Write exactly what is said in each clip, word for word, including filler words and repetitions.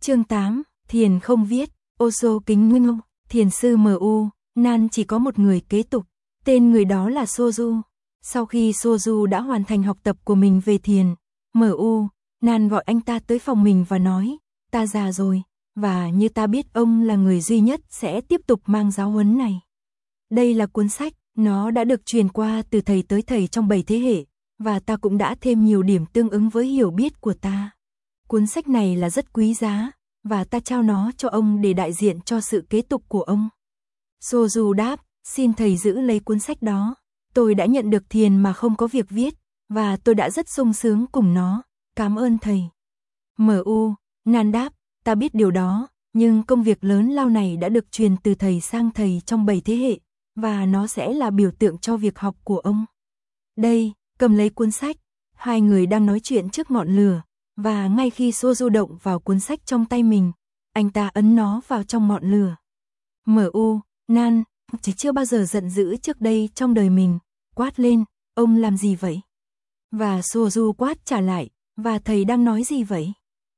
Chương tám, Thiền không viết, Osho kính nguyên, thiền sư em u, Nan chỉ có một người kế tục, tên người đó là Soju. Sau khi Soju đã hoàn thành học tập của mình về thiền, em u, Nan gọi anh ta tới phòng mình và nói, ta già rồi, và như ta biết ông là người duy nhất sẽ tiếp tục mang giáo huấn này. Đây là cuốn sách, nó đã được truyền qua từ thầy tới thầy trong bảy thế hệ, và ta cũng đã thêm nhiều điểm tương ứng với hiểu biết của ta. Cuốn sách này là rất quý giá, và ta trao nó cho ông để đại diện cho sự kế tục của ông. Soju đáp, xin thầy giữ lấy cuốn sách đó. Tôi đã nhận được thiền mà không có việc viết, và tôi đã rất sung sướng cùng nó. Cảm ơn thầy. em u, Nan đáp, ta biết điều đó, nhưng công việc lớn lao này đã được truyền từ thầy sang thầy trong bảy thế hệ, và nó sẽ là biểu tượng cho việc học của ông. Đây, cầm lấy cuốn sách. Hai người đang nói chuyện trước ngọn lửa, và ngay khi Soju động vào cuốn sách trong tay mình, anh ta ấn nó vào trong ngọn lửa. em u, Nan, chỉ chưa bao giờ giận dữ trước đây trong đời mình, quát lên, ông làm gì vậy? Và Soju quát trả lại, và thầy đang nói gì vậy?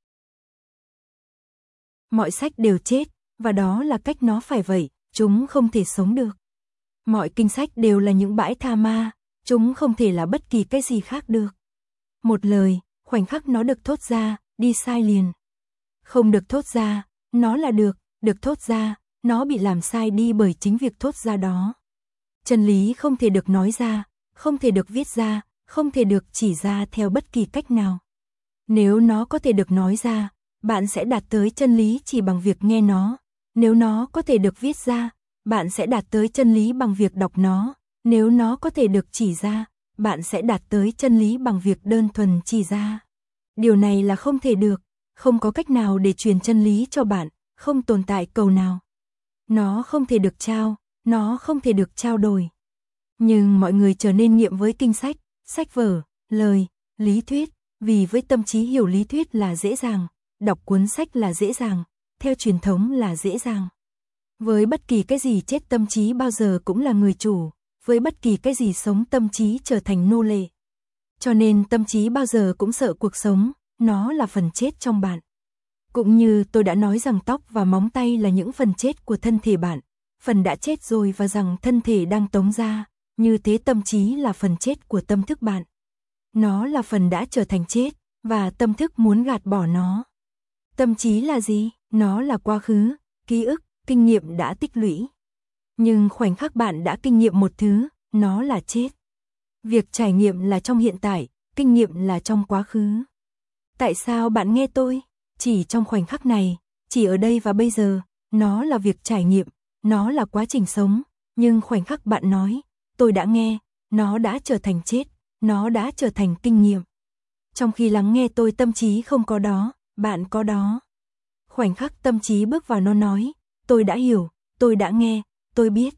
Mọi sách đều chết, và đó là cách nó phải vậy, chúng không thể sống được. Mọi kinh sách đều là những bãi tha ma, chúng không thể là bất kỳ cái gì khác được. Một lời, khoảnh khắc nó được thốt ra, đi sai liền. Không được thốt ra, nó là được, được thốt ra, nó bị làm sai đi bởi chính việc thốt ra đó. Chân lý không thể được nói ra, không thể được viết ra, không thể được chỉ ra theo bất kỳ cách nào. Nếu nó có thể được nói ra, bạn sẽ đạt tới chân lý chỉ bằng việc nghe nó. Nếu nó có thể được viết ra, bạn sẽ đạt tới chân lý bằng việc đọc nó. Nếu nó có thể được chỉ ra, bạn sẽ đạt tới chân lý bằng việc đơn thuần chỉ ra. Điều này là không thể được, không có cách nào để truyền chân lý cho bạn, không tồn tại cầu nào. Nó không thể được trao, nó không thể được trao đổi. Nhưng mọi người trở nên nghiện với kinh sách, sách vở, lời, lý thuyết, vì với tâm trí hiểu lý thuyết là dễ dàng, đọc cuốn sách là dễ dàng, theo truyền thống là dễ dàng. Với bất kỳ cái gì chết tâm trí bao giờ cũng là người chủ, với bất kỳ cái gì sống tâm trí trở thành nô lệ. Cho nên tâm trí bao giờ cũng sợ cuộc sống, nó là phần chết trong bạn. Cũng như tôi đã nói rằng tóc và móng tay là những phần chết của thân thể bạn, phần đã chết rồi và rằng thân thể đang tống ra, như thế tâm trí là phần chết của tâm thức bạn. Nó là phần đã trở thành chết, và tâm thức muốn gạt bỏ nó. Tâm trí là gì? Nó là quá khứ, ký ức, kinh nghiệm đã tích lũy. Nhưng khoảnh khắc bạn đã kinh nghiệm một thứ, nó là chết. Việc trải nghiệm là trong hiện tại, kinh nghiệm là trong quá khứ. Tại sao bạn nghe tôi? Chỉ trong khoảnh khắc này, chỉ ở đây và bây giờ, nó là việc trải nghiệm, nó là quá trình sống. Nhưng khoảnh khắc bạn nói, tôi đã nghe, nó đã trở thành chết, nó đã trở thành kinh nghiệm. Trong khi lắng nghe tôi tâm trí không có đó, bạn có đó. Khoảnh khắc tâm trí bước vào nó nói, tôi đã hiểu, tôi đã nghe, tôi biết.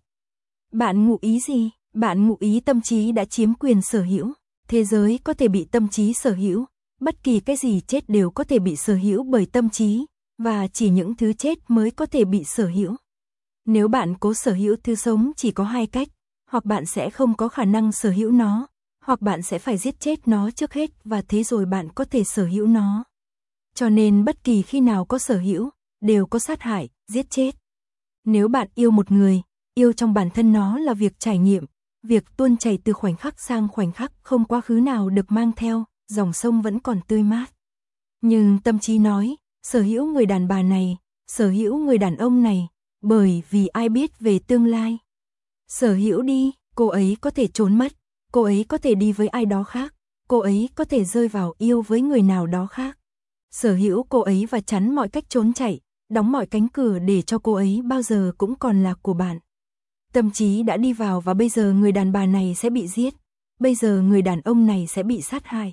Bạn ngụ ý gì? Bạn ngụ ý tâm trí đã chiếm quyền sở hữu. Thế giới có thể bị tâm trí sở hữu. Bất kỳ cái gì chết đều có thể bị sở hữu bởi tâm trí, và chỉ những thứ chết mới có thể bị sở hữu. Nếu bạn cố sở hữu thứ sống chỉ có hai cách, hoặc bạn sẽ không có khả năng sở hữu nó, hoặc bạn sẽ phải giết chết nó trước hết và thế rồi bạn có thể sở hữu nó. Cho nên bất kỳ khi nào có sở hữu, đều có sát hại, giết chết. Nếu bạn yêu một người, yêu trong bản thân nó là việc trải nghiệm, việc tuôn chảy từ khoảnh khắc sang khoảnh khắc, không quá khứ nào được mang theo, dòng sông vẫn còn tươi mát. Nhưng tâm trí nói, sở hữu người đàn bà này, sở hữu người đàn ông này, bởi vì ai biết về tương lai. Sở hữu đi, cô ấy có thể trốn mất, cô ấy có thể đi với ai đó khác, cô ấy có thể rơi vào yêu với người nào đó khác. Sở hữu cô ấy và chắn mọi cách trốn chạy, đóng mọi cánh cửa để cho cô ấy bao giờ cũng còn là của bạn. Tâm trí đã đi vào và bây giờ người đàn bà này sẽ bị giết, bây giờ người đàn ông này sẽ bị sát hại.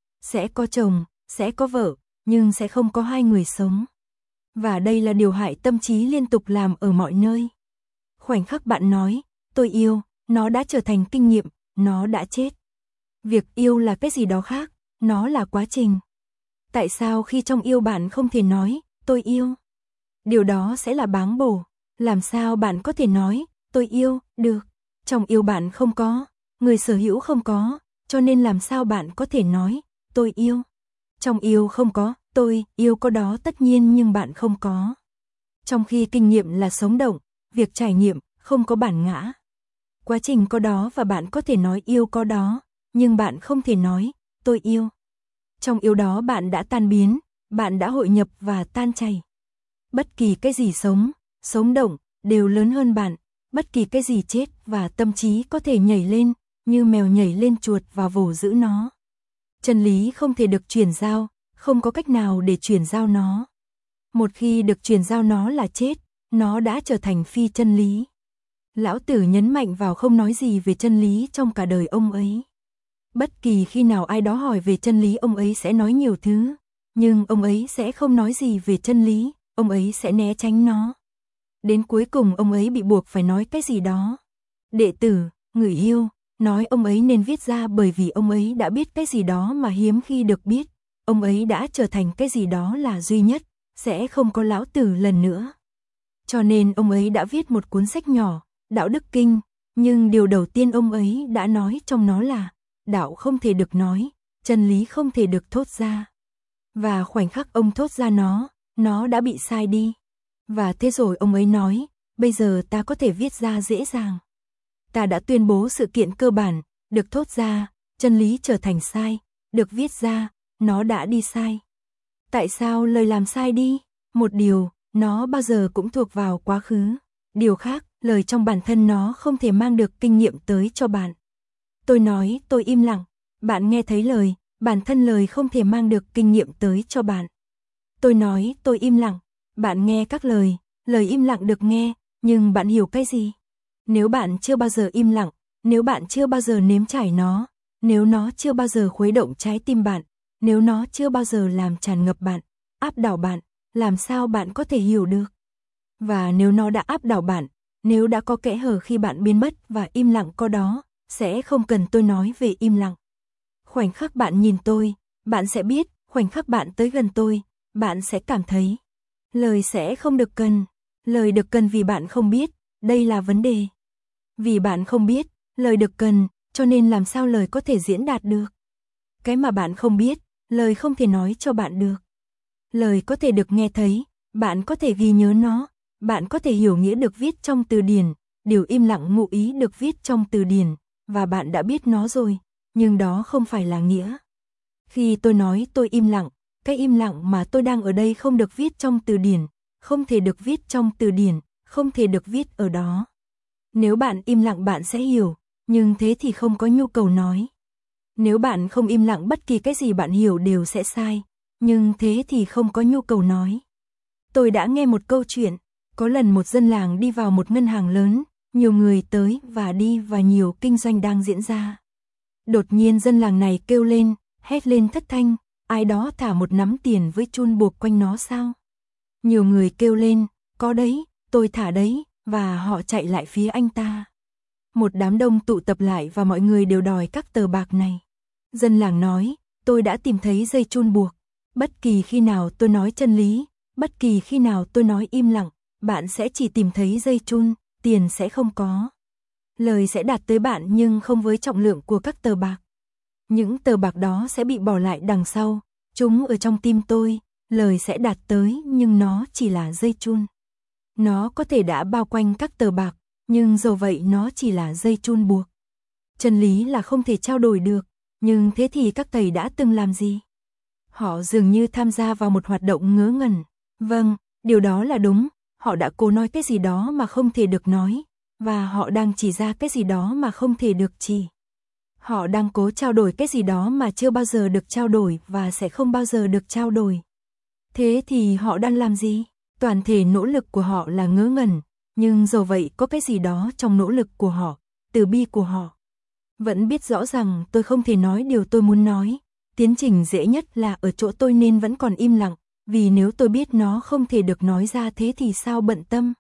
Sẽ có chồng, sẽ có vợ, nhưng sẽ không có hai người sống. Và đây là điều hại tâm trí liên tục làm ở mọi nơi. Khoảnh khắc bạn nói, tôi yêu, nó đã trở thành kinh nghiệm, nó đã chết. Việc yêu là cái gì đó khác, nó là quá trình. Tại sao khi trong yêu bạn không thể nói, tôi yêu? Điều đó sẽ là báng bổ. Làm sao bạn có thể nói, tôi yêu, được? Trong yêu bạn không có, người sở hữu không có, cho nên làm sao bạn có thể nói, tôi yêu? Trong yêu không có, tôi yêu có đó tất nhiên nhưng bạn không có. Trong khi kinh nghiệm là sống động, việc trải nghiệm không có bản ngã. Quá trình có đó và bạn có thể nói yêu có đó, nhưng bạn không thể nói tôi yêu. Trong yêu đó bạn đã tan biến, bạn đã hội nhập và tan chảy. Bất kỳ cái gì sống, sống động, đều lớn hơn bạn, bất kỳ cái gì chết và tâm trí có thể nhảy lên, như mèo nhảy lên chuột và vồ giữ nó. Chân lý không thể được chuyển giao, không có cách nào để chuyển giao nó. Một khi được chuyển giao nó là chết, nó đã trở thành phi chân lý. Lão Tử nhấn mạnh vào không nói gì về chân lý trong cả đời ông ấy. Bất kỳ khi nào ai đó hỏi về chân lý ông ấy sẽ nói nhiều thứ, nhưng ông ấy sẽ không nói gì về chân lý, ông ấy sẽ né tránh nó. Đến cuối cùng ông ấy bị buộc phải nói cái gì đó. Đệ tử, người yêu, nói ông ấy nên viết ra bởi vì ông ấy đã biết cái gì đó mà hiếm khi được biết. Ông ấy đã trở thành cái gì đó là duy nhất, sẽ không có Lão Tử lần nữa. Cho nên ông ấy đã viết một cuốn sách nhỏ, Đạo Đức Kinh, nhưng điều đầu tiên ông ấy đã nói trong nó là đạo không thể được nói, chân lý không thể được thốt ra. Và khoảnh khắc ông thốt ra nó, nó đã bị sai đi. Và thế rồi ông ấy nói, bây giờ ta có thể viết ra dễ dàng. Ta đã tuyên bố sự kiện cơ bản, được thốt ra, chân lý trở thành sai, được viết ra, nó đã đi sai. Tại sao lời làm sai đi? Một điều, nó bao giờ cũng thuộc vào quá khứ. Điều khác, lời trong bản thân nó không thể mang được kinh nghiệm tới cho bạn. Tôi nói, tôi im lặng, bạn nghe thấy lời, bản thân lời không thể mang được kinh nghiệm tới cho bạn. Tôi nói, tôi im lặng, bạn nghe các lời, lời im lặng được nghe, nhưng bạn hiểu cái gì? Nếu bạn chưa bao giờ im lặng, nếu bạn chưa bao giờ nếm trải nó, nếu nó chưa bao giờ khuấy động trái tim bạn, nếu nó chưa bao giờ làm tràn ngập bạn, áp đảo bạn, làm sao bạn có thể hiểu được? Và nếu nó đã áp đảo bạn, nếu đã có kẽ hở khi bạn biến mất và im lặng có đó, sẽ không cần tôi nói về im lặng. Khoảnh khắc bạn nhìn tôi, bạn sẽ biết, khoảnh khắc bạn tới gần tôi, bạn sẽ cảm thấy. Lời sẽ không được cần, lời được cần vì bạn không biết, đây là vấn đề. Vì bạn không biết, lời được cần, cho nên làm sao lời có thể diễn đạt được? Cái mà bạn không biết, lời không thể nói cho bạn được. Lời có thể được nghe thấy, bạn có thể ghi nhớ nó, bạn có thể hiểu nghĩa được viết trong từ điển, điều im lặng ngụ ý được viết trong từ điển, và bạn đã biết nó rồi, nhưng đó không phải là nghĩa. Khi tôi nói tôi im lặng, cái im lặng mà tôi đang ở đây không được viết trong từ điển, không thể được viết trong từ điển, không thể được viết ở đó. Nếu bạn im lặng bạn sẽ hiểu, nhưng thế thì không có nhu cầu nói. Nếu bạn không im lặng bất kỳ cái gì bạn hiểu đều sẽ sai, nhưng thế thì không có nhu cầu nói. Tôi đã nghe một câu chuyện, có lần một dân làng đi vào một ngân hàng lớn, nhiều người tới và đi và nhiều kinh doanh đang diễn ra. Đột nhiên dân làng này kêu lên, hét lên thất thanh, ai đó thả một nắm tiền với chun buộc quanh nó sao? Nhiều người kêu lên, có đấy, tôi thả đấy, và họ chạy lại phía anh ta. Một đám đông tụ tập lại và mọi người đều đòi các tờ bạc này. Dân làng nói, tôi đã tìm thấy dây chun buộc. Bất kỳ khi nào tôi nói chân lý, bất kỳ khi nào tôi nói im lặng, bạn sẽ chỉ tìm thấy dây chun, tiền sẽ không có. Lời sẽ đạt tới bạn nhưng không với trọng lượng của các tờ bạc. Những tờ bạc đó sẽ bị bỏ lại đằng sau, chúng ở trong tim tôi, lời sẽ đạt tới nhưng nó chỉ là dây chun. Nó có thể đã bao quanh các tờ bạc, nhưng dầu vậy nó chỉ là dây chun buộc. Chân lý là không thể trao đổi được, nhưng thế thì các thầy đã từng làm gì? Họ dường như tham gia vào một hoạt động ngớ ngẩn. Vâng, điều đó là đúng, họ đã cố nói cái gì đó mà không thể được nói, và họ đang chỉ ra cái gì đó mà không thể được chỉ. Họ đang cố trao đổi cái gì đó mà chưa bao giờ được trao đổi và sẽ không bao giờ được trao đổi. Thế thì họ đang làm gì? Toàn thể nỗ lực của họ là ngớ ngẩn, nhưng dầu vậy có cái gì đó trong nỗ lực của họ, từ bi của họ. Vẫn biết rõ rằng tôi không thể nói điều tôi muốn nói, tiến trình dễ nhất là ở chỗ tôi nên vẫn còn im lặng, vì nếu tôi biết nó không thể được nói ra thế thì sao bận tâm.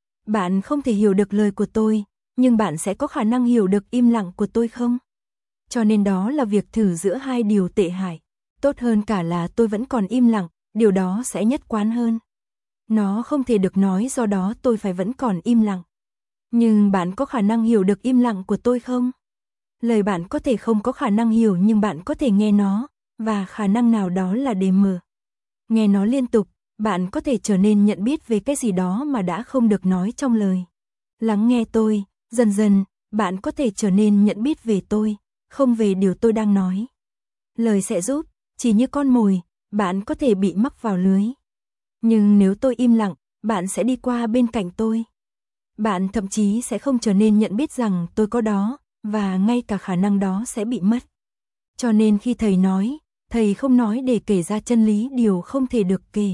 Bạn không thể hiểu được lời của tôi, nhưng bạn sẽ có khả năng hiểu được im lặng của tôi không? Cho nên đó là việc thử giữa hai điều tệ hại. Tốt hơn cả là tôi vẫn còn im lặng, điều đó sẽ nhất quán hơn. Nó không thể được nói do đó tôi phải vẫn còn im lặng. Nhưng bạn có khả năng hiểu được im lặng của tôi không? Lời bạn có thể không có khả năng hiểu nhưng bạn có thể nghe nó, và khả năng nào đó là đề mở. Nghe nó liên tục, bạn có thể trở nên nhận biết về cái gì đó mà đã không được nói trong lời. Lắng nghe tôi, dần dần, bạn có thể trở nên nhận biết về tôi, không về điều tôi đang nói. Lời sẽ giúp, chỉ như con mồi, bạn có thể bị mắc vào lưới. Nhưng nếu tôi im lặng, bạn sẽ đi qua bên cạnh tôi. Bạn thậm chí sẽ không trở nên nhận biết rằng tôi có đó, và ngay cả khả năng đó sẽ bị mất. Cho nên khi thầy nói, thầy không nói để kể ra chân lý điều không thể được kể.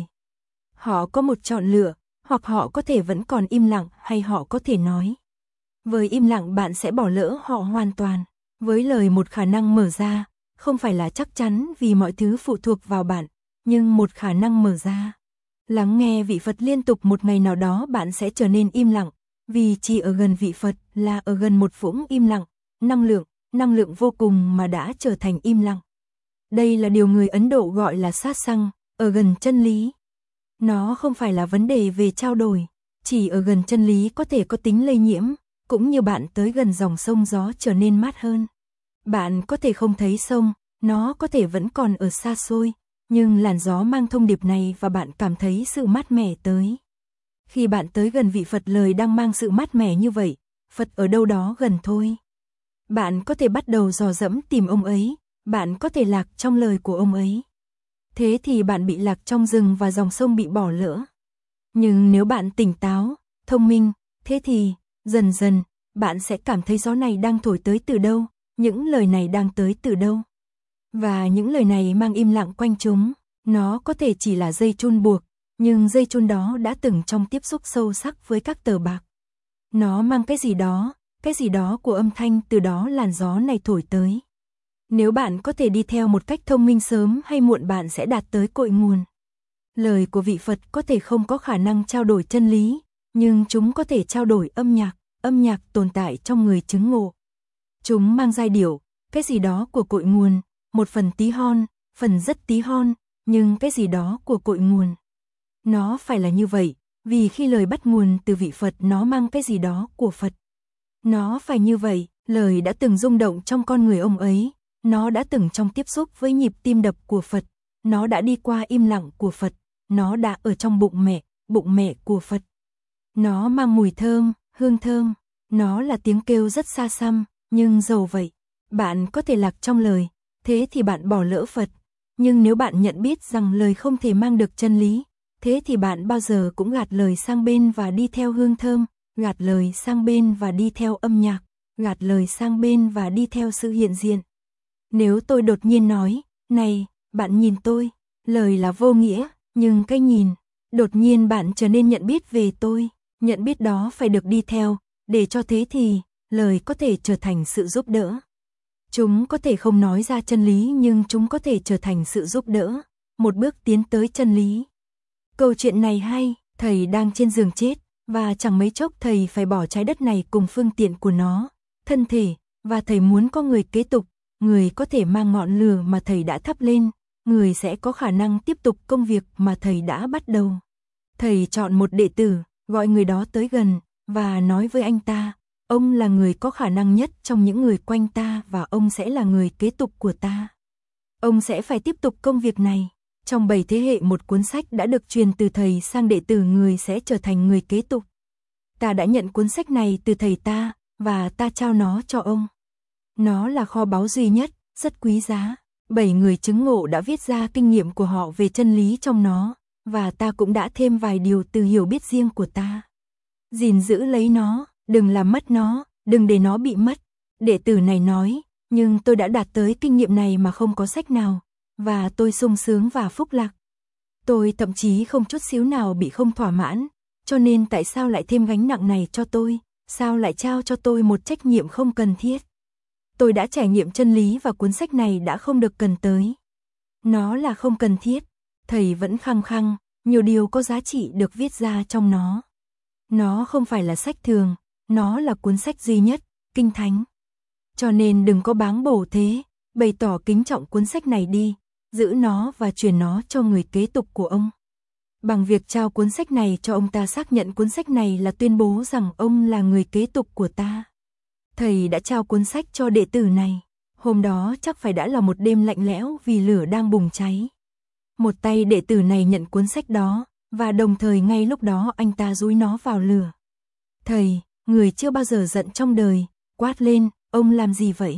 Họ có một chọn lựa, hoặc họ có thể vẫn còn im lặng hay họ có thể nói. Với im lặng bạn sẽ bỏ lỡ họ hoàn toàn. Với lời một khả năng mở ra, không phải là chắc chắn vì mọi thứ phụ thuộc vào bạn, nhưng một khả năng mở ra. Lắng nghe vị Phật liên tục một ngày nào đó bạn sẽ trở nên im lặng, vì chỉ ở gần vị Phật là ở gần một vũng im lặng, năng lượng, năng lượng vô cùng mà đã trở thành im lặng. Đây là điều người Ấn Độ gọi là sát sanh, ở gần chân lý. Nó không phải là vấn đề về trao đổi, chỉ ở gần chân lý có thể có tính lây nhiễm, cũng như bạn tới gần dòng sông gió trở nên mát hơn. Bạn có thể không thấy sông, nó có thể vẫn còn ở xa xôi, nhưng làn gió mang thông điệp này và bạn cảm thấy sự mát mẻ tới. Khi bạn tới gần vị Phật lời đang mang sự mát mẻ như vậy, Phật ở đâu đó gần thôi. Bạn có thể bắt đầu dò dẫm tìm ông ấy, bạn có thể lạc trong lời của ông ấy. Thế thì bạn bị lạc trong rừng và dòng sông bị bỏ lỡ. Nhưng nếu bạn tỉnh táo, thông minh, thế thì, dần dần, bạn sẽ cảm thấy gió này đang thổi tới từ đâu, những lời này đang tới từ đâu. Và những lời này mang im lặng quanh chúng, nó có thể chỉ là dây chun buộc, nhưng dây chun đó đã từng trong tiếp xúc sâu sắc với các tờ bạc. Nó mang cái gì đó, cái gì đó của âm thanh từ đó làn gió này thổi tới. Nếu bạn có thể đi theo một cách thông minh sớm hay muộn bạn sẽ đạt tới cội nguồn. Lời của vị Phật có thể không có khả năng trao đổi chân lý, nhưng chúng có thể trao đổi âm nhạc, âm nhạc tồn tại trong người chứng ngộ. Chúng mang giai điệu, cái gì đó của cội nguồn, một phần tí hon, phần rất tí hon, nhưng cái gì đó của cội nguồn. Nó phải là như vậy, vì khi lời bắt nguồn từ vị Phật nó mang cái gì đó của Phật. Nó phải như vậy, lời đã từng rung động trong con người ông ấy, nó đã từng trong tiếp xúc với nhịp tim đập của Phật, nó đã đi qua im lặng của Phật, nó đã ở trong bụng mẹ, bụng mẹ của Phật. Nó mang mùi thơm, hương thơm, nó là tiếng kêu rất xa xăm, nhưng dầu vậy. Bạn có thể lạc trong lời, thế thì bạn bỏ lỡ Phật. Nhưng nếu bạn nhận biết rằng lời không thể mang được chân lý, thế thì bạn bao giờ cũng gạt lời sang bên và đi theo hương thơm, gạt lời sang bên và đi theo âm nhạc, gạt lời sang bên và đi theo sự hiện diện. Nếu tôi đột nhiên nói, này, bạn nhìn tôi, lời là vô nghĩa, nhưng cái nhìn, đột nhiên bạn trở nên nhận biết về tôi, nhận biết đó phải được đi theo, để cho thế thì, lời có thể trở thành sự giúp đỡ. Chúng có thể không nói ra chân lý nhưng chúng có thể trở thành sự giúp đỡ, một bước tiến tới chân lý. Câu chuyện này hay, thầy đang trên giường chết, và chẳng mấy chốc thầy phải bỏ trái đất này cùng phương tiện của nó, thân thể, và thầy muốn có người kế tục, người có thể mang ngọn lửa mà thầy đã thắp lên, người sẽ có khả năng tiếp tục công việc mà thầy đã bắt đầu. Thầy chọn một đệ tử, gọi người đó tới gần, và nói với anh ta, ông là người có khả năng nhất trong những người quanh ta và ông sẽ là người kế tục của ta. Ông sẽ phải tiếp tục công việc này. Trong bảy thế hệ một cuốn sách đã được truyền từ thầy sang đệ tử người sẽ trở thành người kế tục. Ta đã nhận cuốn sách này từ thầy ta, và ta trao nó cho ông. Nó là kho báu duy nhất, rất quý giá. Bảy người chứng ngộ đã viết ra kinh nghiệm của họ về chân lý trong nó, và ta cũng đã thêm vài điều từ hiểu biết riêng của ta. Gìn giữ lấy nó, đừng làm mất nó, đừng để nó bị mất. Đệ tử này nói, nhưng tôi đã đạt tới kinh nghiệm này mà không có sách nào, và tôi sung sướng và phúc lạc. Tôi thậm chí không chút xíu nào bị không thỏa mãn, cho nên tại sao lại thêm gánh nặng này cho tôi, sao lại trao cho tôi một trách nhiệm không cần thiết. Tôi đã trải nghiệm chân lý và cuốn sách này đã không được cần tới. Nó là không cần thiết, thầy vẫn khăng khăng, nhiều điều có giá trị được viết ra trong nó. Nó không phải là sách thường, nó là cuốn sách duy nhất, kinh thánh. Cho nên đừng có báng bổ thế, bày tỏ kính trọng cuốn sách này đi, giữ nó và truyền nó cho người kế tục của ông. Bằng việc trao cuốn sách này cho ông ta xác nhận cuốn sách này là tuyên bố rằng ông là người kế tục của ta. Thầy đã trao cuốn sách cho đệ tử này, hôm đó chắc phải đã là một đêm lạnh lẽo vì lửa đang bùng cháy. Một tay đệ tử này nhận cuốn sách đó, và đồng thời ngay lúc đó anh ta dúi nó vào lửa. Thầy, người chưa bao giờ giận trong đời, quát lên, ông làm gì vậy?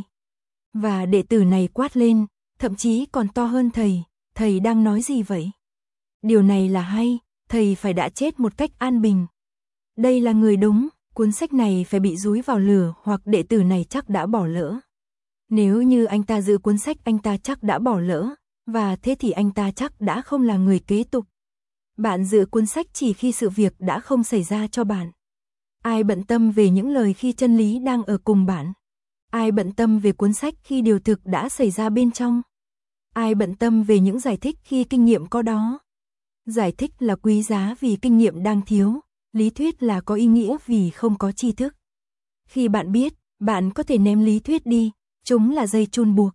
Và đệ tử này quát lên, thậm chí còn to hơn thầy, thầy đang nói gì vậy? Điều này là hay, thầy phải đã chết một cách an bình. Đây là người đúng, cuốn sách này phải bị dúi vào lửa hoặc đệ tử này chắc đã bỏ lỡ. Nếu như anh ta giữ cuốn sách anh ta chắc đã bỏ lỡ, và thế thì anh ta chắc đã không là người kế tục. Bạn giữ cuốn sách chỉ khi sự việc đã không xảy ra cho bạn. Ai bận tâm về những lời khi chân lý đang ở cùng bạn? Ai bận tâm về cuốn sách khi điều thực đã xảy ra bên trong? Ai bận tâm về những giải thích khi kinh nghiệm có đó? Giải thích là quý giá vì kinh nghiệm đang thiếu, lý thuyết là có ý nghĩa vì không có tri thức. Khi bạn biết, bạn có thể ném lý thuyết đi, chúng là dây chun buộc.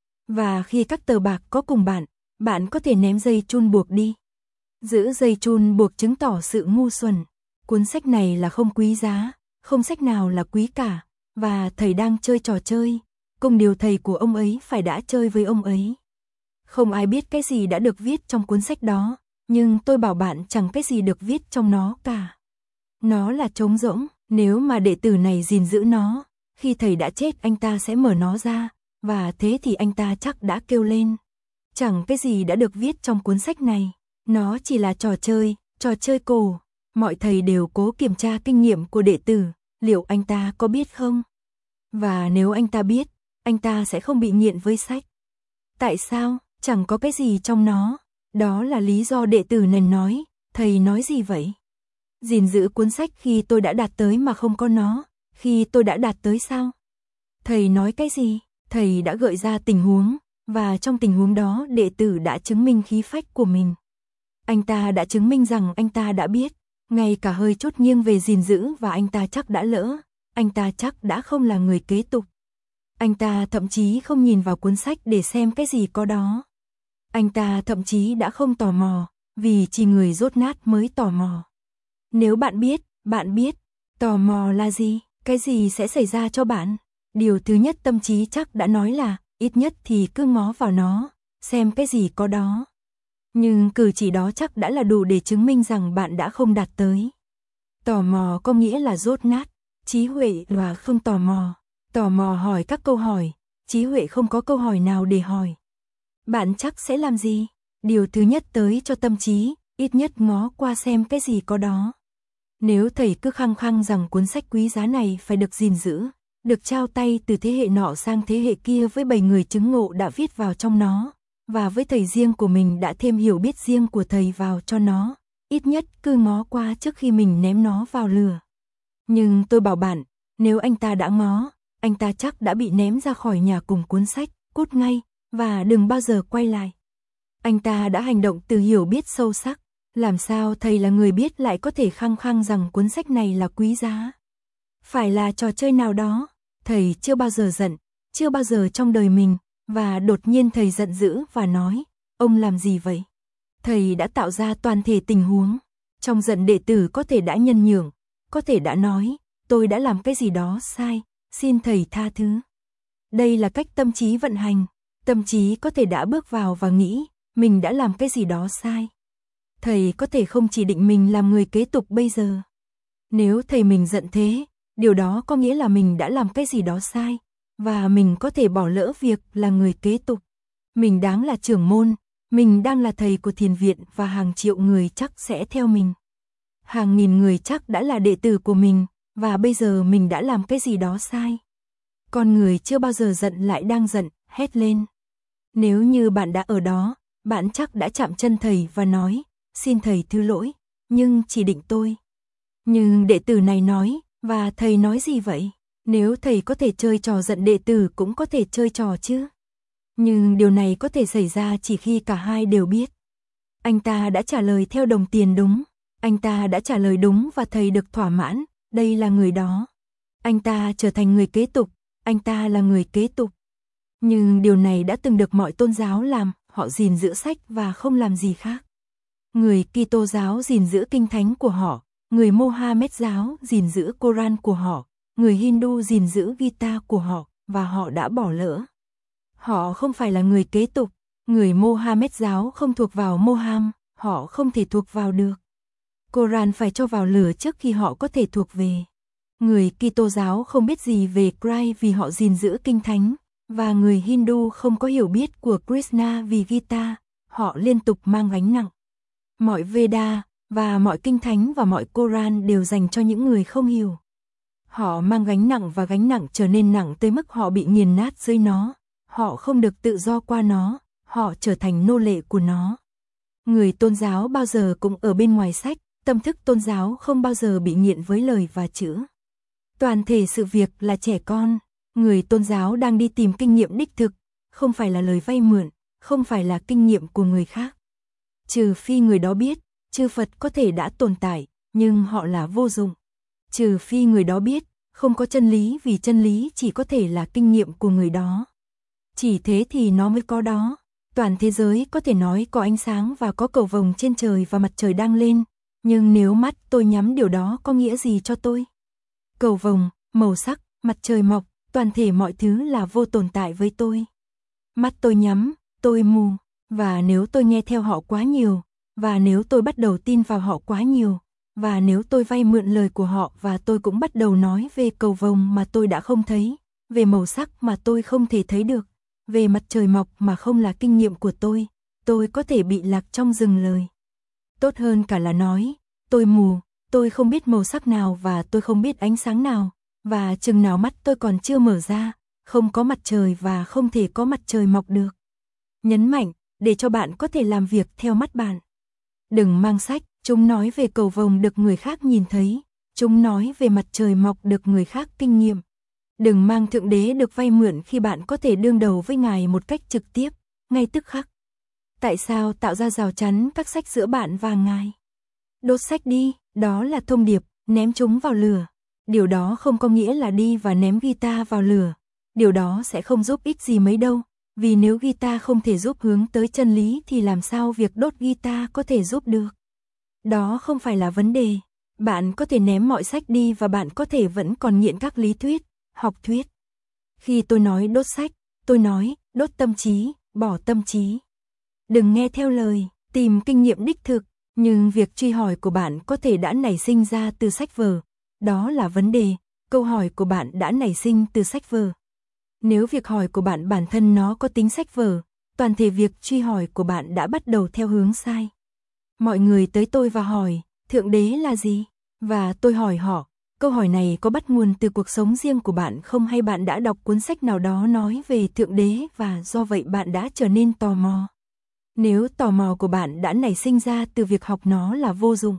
Và khi các tờ bạc có cùng bạn, bạn có thể ném dây chun buộc đi. Giữ dây chun buộc chứng tỏ sự ngu xuẩn. Cuốn sách này là không quý giá, không sách nào là quý cả, và thầy đang chơi trò chơi, cùng điều thầy của ông ấy phải đã chơi với ông ấy. Không ai biết cái gì đã được viết trong cuốn sách đó, nhưng tôi bảo bạn chẳng cái gì được viết trong nó cả. Nó là trống rỗng, nếu mà đệ tử này gìn giữ nó, khi thầy đã chết anh ta sẽ mở nó ra, và thế thì anh ta chắc đã kêu lên. Chẳng cái gì đã được viết trong cuốn sách này, nó chỉ là trò chơi, trò chơi cổ. Mọi thầy đều cố kiểm tra kinh nghiệm của đệ tử, liệu anh ta có biết không? Và nếu anh ta biết, anh ta sẽ không bị nghiện với sách. Tại sao? Chẳng có cái gì trong nó. Đó là lý do đệ tử này nói, thầy nói gì vậy? Gìn giữ cuốn sách khi tôi đã đạt tới mà không có nó, khi tôi đã đạt tới sao? Thầy nói cái gì? Thầy đã gợi ra tình huống, và trong tình huống đó đệ tử đã chứng minh khí phách của mình. Anh ta đã chứng minh rằng anh ta đã biết, ngay cả hơi chút nghiêng về gìn giữ và anh ta chắc đã lỡ, anh ta chắc đã không là người kế tục. Anh ta thậm chí không nhìn vào cuốn sách để xem cái gì có đó. Anh ta thậm chí đã không tò mò, vì chỉ người dốt nát mới tò mò. Nếu bạn biết, bạn biết, tò mò là gì, cái gì sẽ xảy ra cho bạn? Điều thứ nhất tâm trí chắc đã nói là, ít nhất thì cứ ngó vào nó, xem cái gì có đó. Nhưng cử chỉ đó chắc đã là đủ để chứng minh rằng bạn đã không đạt tới. Tò mò có nghĩa là dốt nát, trí huệ là không tò mò. Tò mò hỏi các câu hỏi, trí huệ không có câu hỏi nào để hỏi. Bạn chắc sẽ làm gì? Điều thứ nhất tới cho tâm trí, ít nhất ngó qua xem cái gì có đó. Nếu thầy cứ khăng khăng rằng cuốn sách quý giá này phải được gìn giữ, được trao tay từ thế hệ nọ sang thế hệ kia với bảy người chứng ngộ đã viết vào trong nó, và với thầy riêng của mình đã thêm hiểu biết riêng của thầy vào cho nó, ít nhất cứ ngó qua trước khi mình ném nó vào lửa. Nhưng tôi bảo bạn, nếu anh ta đã ngó, anh ta chắc đã bị ném ra khỏi nhà cùng cuốn sách, cút ngay, và đừng bao giờ quay lại. Anh ta đã hành động từ hiểu biết sâu sắc, làm sao thầy là người biết lại có thể khăng khăng rằng cuốn sách này là quý giá? Phải là trò chơi nào đó, thầy chưa bao giờ giận, chưa bao giờ trong đời mình, và đột nhiên thầy giận dữ và nói, ông làm gì vậy? Thầy đã tạo ra toàn thể tình huống, trong giận đệ tử có thể đã nhân nhượng, có thể đã nói, tôi đã làm cái gì đó sai, xin thầy tha thứ. Đây là cách tâm trí vận hành, tâm trí có thể đã bước vào và nghĩ, mình đã làm cái gì đó sai. Thầy có thể không chỉ định mình làm người kế tục bây giờ. Nếu thầy mình giận thế, điều đó có nghĩa là mình đã làm cái gì đó sai, và mình có thể bỏ lỡ việc là người kế tục. Mình đáng là trưởng môn, mình đang là thầy của thiền viện và hàng triệu người chắc sẽ theo mình. Hàng nghìn người chắc đã là đệ tử của mình, và bây giờ mình đã làm cái gì đó sai. Con người chưa bao giờ giận lại đang giận, hét lên. Nếu như bạn đã ở đó, bạn chắc đã chạm chân thầy và nói, xin thầy thứ lỗi, nhưng chỉ định tôi. Nhưng đệ tử này nói, và thầy nói gì vậy? Nếu thầy có thể chơi trò giận đệ tử cũng có thể chơi trò chứ. Nhưng điều này có thể xảy ra chỉ khi cả hai đều biết. Anh ta đã trả lời theo đồng tiền đúng. Anh ta đã trả lời đúng và thầy được thỏa mãn. Đây là người đó. Anh ta trở thành người kế tục. Anh ta là người kế tục. Nhưng điều này đã từng được mọi tôn giáo làm. Họ gìn giữ sách và không làm gì khác. Người Kitô giáo gìn giữ kinh thánh của họ. Người Mohammed giáo gìn giữ Koran của họ. Người Hindu gìn giữ Gita của họ. Và họ đã bỏ lỡ. Họ không phải là người kế tục. Người Mohammed giáo không thuộc vào Moham, họ không thể thuộc vào được. Koran phải cho vào lửa trước khi họ có thể thuộc về. Người Kitô giáo không biết gì về Christ vì họ gìn giữ kinh thánh, và người Hindu không có hiểu biết của Krishna vì Gita, họ liên tục mang gánh nặng. Mọi Veda, và mọi kinh thánh và mọi Koran đều dành cho những người không hiểu. Họ mang gánh nặng và gánh nặng trở nên nặng tới mức họ bị nghiền nát dưới nó, họ không được tự do qua nó, họ trở thành nô lệ của nó. Người tôn giáo bao giờ cũng ở bên ngoài sách, tâm thức tôn giáo không bao giờ bị nghiện với lời và chữ. Toàn thể sự việc là trẻ con, người tôn giáo đang đi tìm kinh nghiệm đích thực, không phải là lời vay mượn, không phải là kinh nghiệm của người khác. Trừ phi người đó biết, chư Phật có thể đã tồn tại, nhưng họ là vô dụng. Trừ phi người đó biết, không có chân lý vì chân lý chỉ có thể là kinh nghiệm của người đó. Chỉ thế thì nó mới có đó. Toàn thế giới có thể nói có ánh sáng và có cầu vồng trên trời và mặt trời đang lên, nhưng nếu mắt tôi nhắm điều đó có nghĩa gì cho tôi? Cầu vồng, màu sắc, mặt trời mọc, toàn thể mọi thứ là vô tồn tại với tôi. Mắt tôi nhắm, tôi mù, và nếu tôi nghe theo họ quá nhiều, và nếu tôi bắt đầu tin vào họ quá nhiều, và nếu tôi vay mượn lời của họ và tôi cũng bắt đầu nói về cầu vồng mà tôi đã không thấy, về màu sắc mà tôi không thể thấy được, về mặt trời mọc mà không là kinh nghiệm của tôi, tôi có thể bị lạc trong rừng lời. Tốt hơn cả là nói, tôi mù, tôi không biết màu sắc nào và tôi không biết ánh sáng nào, và chừng nào mắt tôi còn chưa mở ra, không có mặt trời và không thể có mặt trời mọc được. Nhấn mạnh, để cho bạn có thể làm việc theo mắt bạn. Đừng mang sách, chúng nói về cầu vồng được người khác nhìn thấy, chúng nói về mặt trời mọc được người khác kinh nghiệm. Đừng mang Thượng Đế được vay mượn khi bạn có thể đương đầu với Ngài một cách trực tiếp, ngay tức khắc. Tại sao tạo ra rào chắn các sách giữa bạn và Ngài? Đốt sách đi, đó là thông điệp, ném chúng vào lửa. Điều đó không có nghĩa là đi và ném guitar vào lửa. Điều đó sẽ không giúp ích gì mấy đâu, vì nếu guitar không thể giúp hướng tới chân lý thì làm sao việc đốt guitar có thể giúp được? Đó không phải là vấn đề. Bạn có thể ném mọi sách đi và bạn có thể vẫn còn nghiện các lý thuyết, học thuyết. Khi tôi nói đốt sách, tôi nói đốt tâm trí, bỏ tâm trí. Đừng nghe theo lời, tìm kinh nghiệm đích thực, nhưng việc truy hỏi của bạn có thể đã nảy sinh ra từ sách vở. Đó là vấn đề, câu hỏi của bạn đã nảy sinh từ sách vở. Nếu việc hỏi của bạn bản thân nó có tính sách vở, toàn thể việc truy hỏi của bạn đã bắt đầu theo hướng sai. Mọi người tới tôi và hỏi, Thượng Đế là gì? Và tôi hỏi họ, câu hỏi này có bắt nguồn từ cuộc sống riêng của bạn không hay bạn đã đọc cuốn sách nào đó nói về Thượng Đế và do vậy bạn đã trở nên tò mò? Nếu tò mò của bạn đã nảy sinh ra từ việc học nó là vô dụng.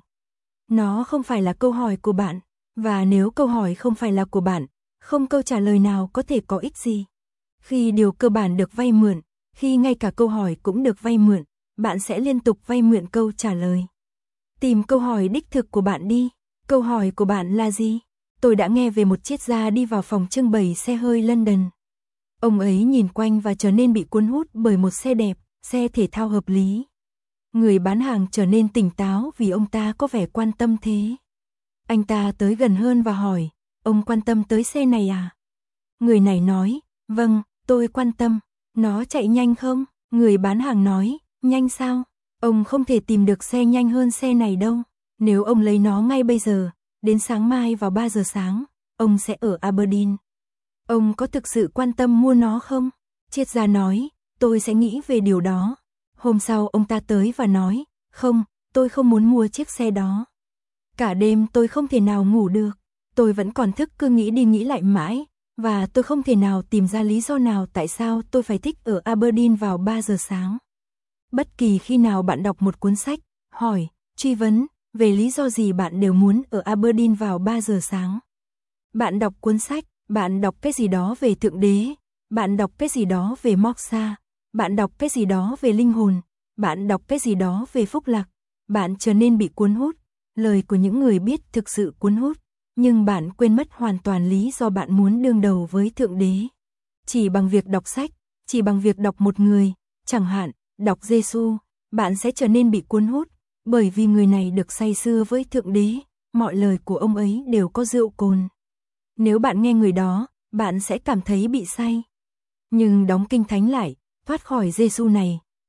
Nó không phải là câu hỏi của bạn, và nếu câu hỏi không phải là của bạn, không câu trả lời nào có thể có ích gì. Khi điều cơ bản được vay mượn, khi ngay cả câu hỏi cũng được vay mượn, bạn sẽ liên tục vay mượn câu trả lời. Tìm câu hỏi đích thực của bạn đi. Câu hỏi của bạn là gì? Tôi đã nghe về một triết gia đi vào phòng trưng bày xe hơi London. Ông ấy nhìn quanh và trở nên bị cuốn hút bởi một xe đẹp, xe thể thao hợp lý. Người bán hàng trở nên tỉnh táo vì ông ta có vẻ quan tâm thế. Anh ta tới gần hơn và hỏi, ông quan tâm tới xe này à? Người này nói, vâng, tôi quan tâm. Nó chạy nhanh không? Người bán hàng nói, nhanh sao? Ông không thể tìm được xe nhanh hơn xe này đâu. Nếu ông lấy nó ngay bây giờ, đến sáng mai vào ba giờ sáng, ông sẽ ở Aberdeen. Ông có thực sự quan tâm mua nó không? Triết gia nói, tôi sẽ nghĩ về điều đó. Hôm sau ông ta tới và nói, không, tôi không muốn mua chiếc xe đó. Cả đêm tôi không thể nào ngủ được. Tôi vẫn còn thức cứ nghĩ đi nghĩ lại mãi, và tôi không thể nào tìm ra lý do nào tại sao tôi phải thích ở Aberdeen vào ba giờ sáng. Bất kỳ khi nào bạn đọc một cuốn sách, hỏi, truy vấn, về lý do gì bạn đều muốn ở Aberdeen vào ba giờ sáng. Bạn đọc cuốn sách, bạn đọc cái gì đó về Thượng Đế, bạn đọc cái gì đó về Moksha, bạn đọc cái gì đó về linh hồn, bạn đọc cái gì đó về phúc lạc, bạn trở nên bị cuốn hút, lời của những người biết thực sự cuốn hút, nhưng bạn quên mất hoàn toàn lý do bạn muốn đương đầu với Thượng Đế. Chỉ bằng việc đọc sách, chỉ bằng việc đọc một người, chẳng hạn, đọc Giêsu, bạn sẽ trở nên bị cuốn hút, bởi vì người này được say sưa với Thượng Đế, mọi lời của ông ấy đều có rượu cồn. Nếu bạn nghe người đó, bạn sẽ cảm thấy bị say. Nhưng đóng kinh thánh lại, thoát khỏi Giêsu này,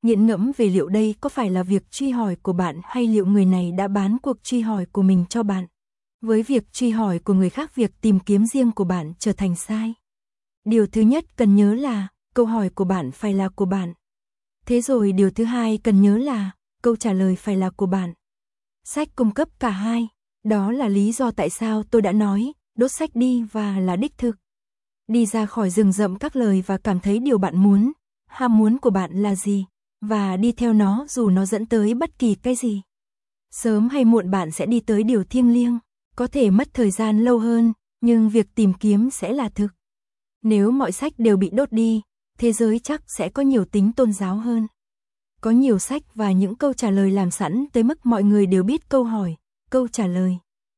nghiện ngẫm về liệu đây có phải là việc truy hỏi của bạn hay liệu người này đã bán cuộc truy hỏi của mình cho bạn. Với việc truy hỏi của người khác, việc tìm kiếm riêng của bạn trở thành sai. Điều thứ nhất cần nhớ là, câu hỏi của bạn phải là của bạn. Thế rồi điều thứ hai cần nhớ là, câu trả lời phải là của bạn. Sách cung cấp cả hai, đó là lý do tại sao tôi đã nói, đốt sách đi và là đích thực. Đi ra khỏi rừng rậm các lời và cảm thấy điều bạn muốn, ham muốn của bạn là gì, và đi theo nó dù nó dẫn tới bất kỳ cái gì. Sớm hay muộn bạn sẽ đi tới điều thiêng liêng, có thể mất thời gian lâu hơn, nhưng việc tìm kiếm sẽ là thực. Nếu mọi sách đều bị đốt đi, thế giới chắc sẽ có nhiều tính tôn giáo hơn. Có nhiều sách và những câu trả lời làm sẵn tới mức mọi người đều biết câu hỏi, câu trả lời.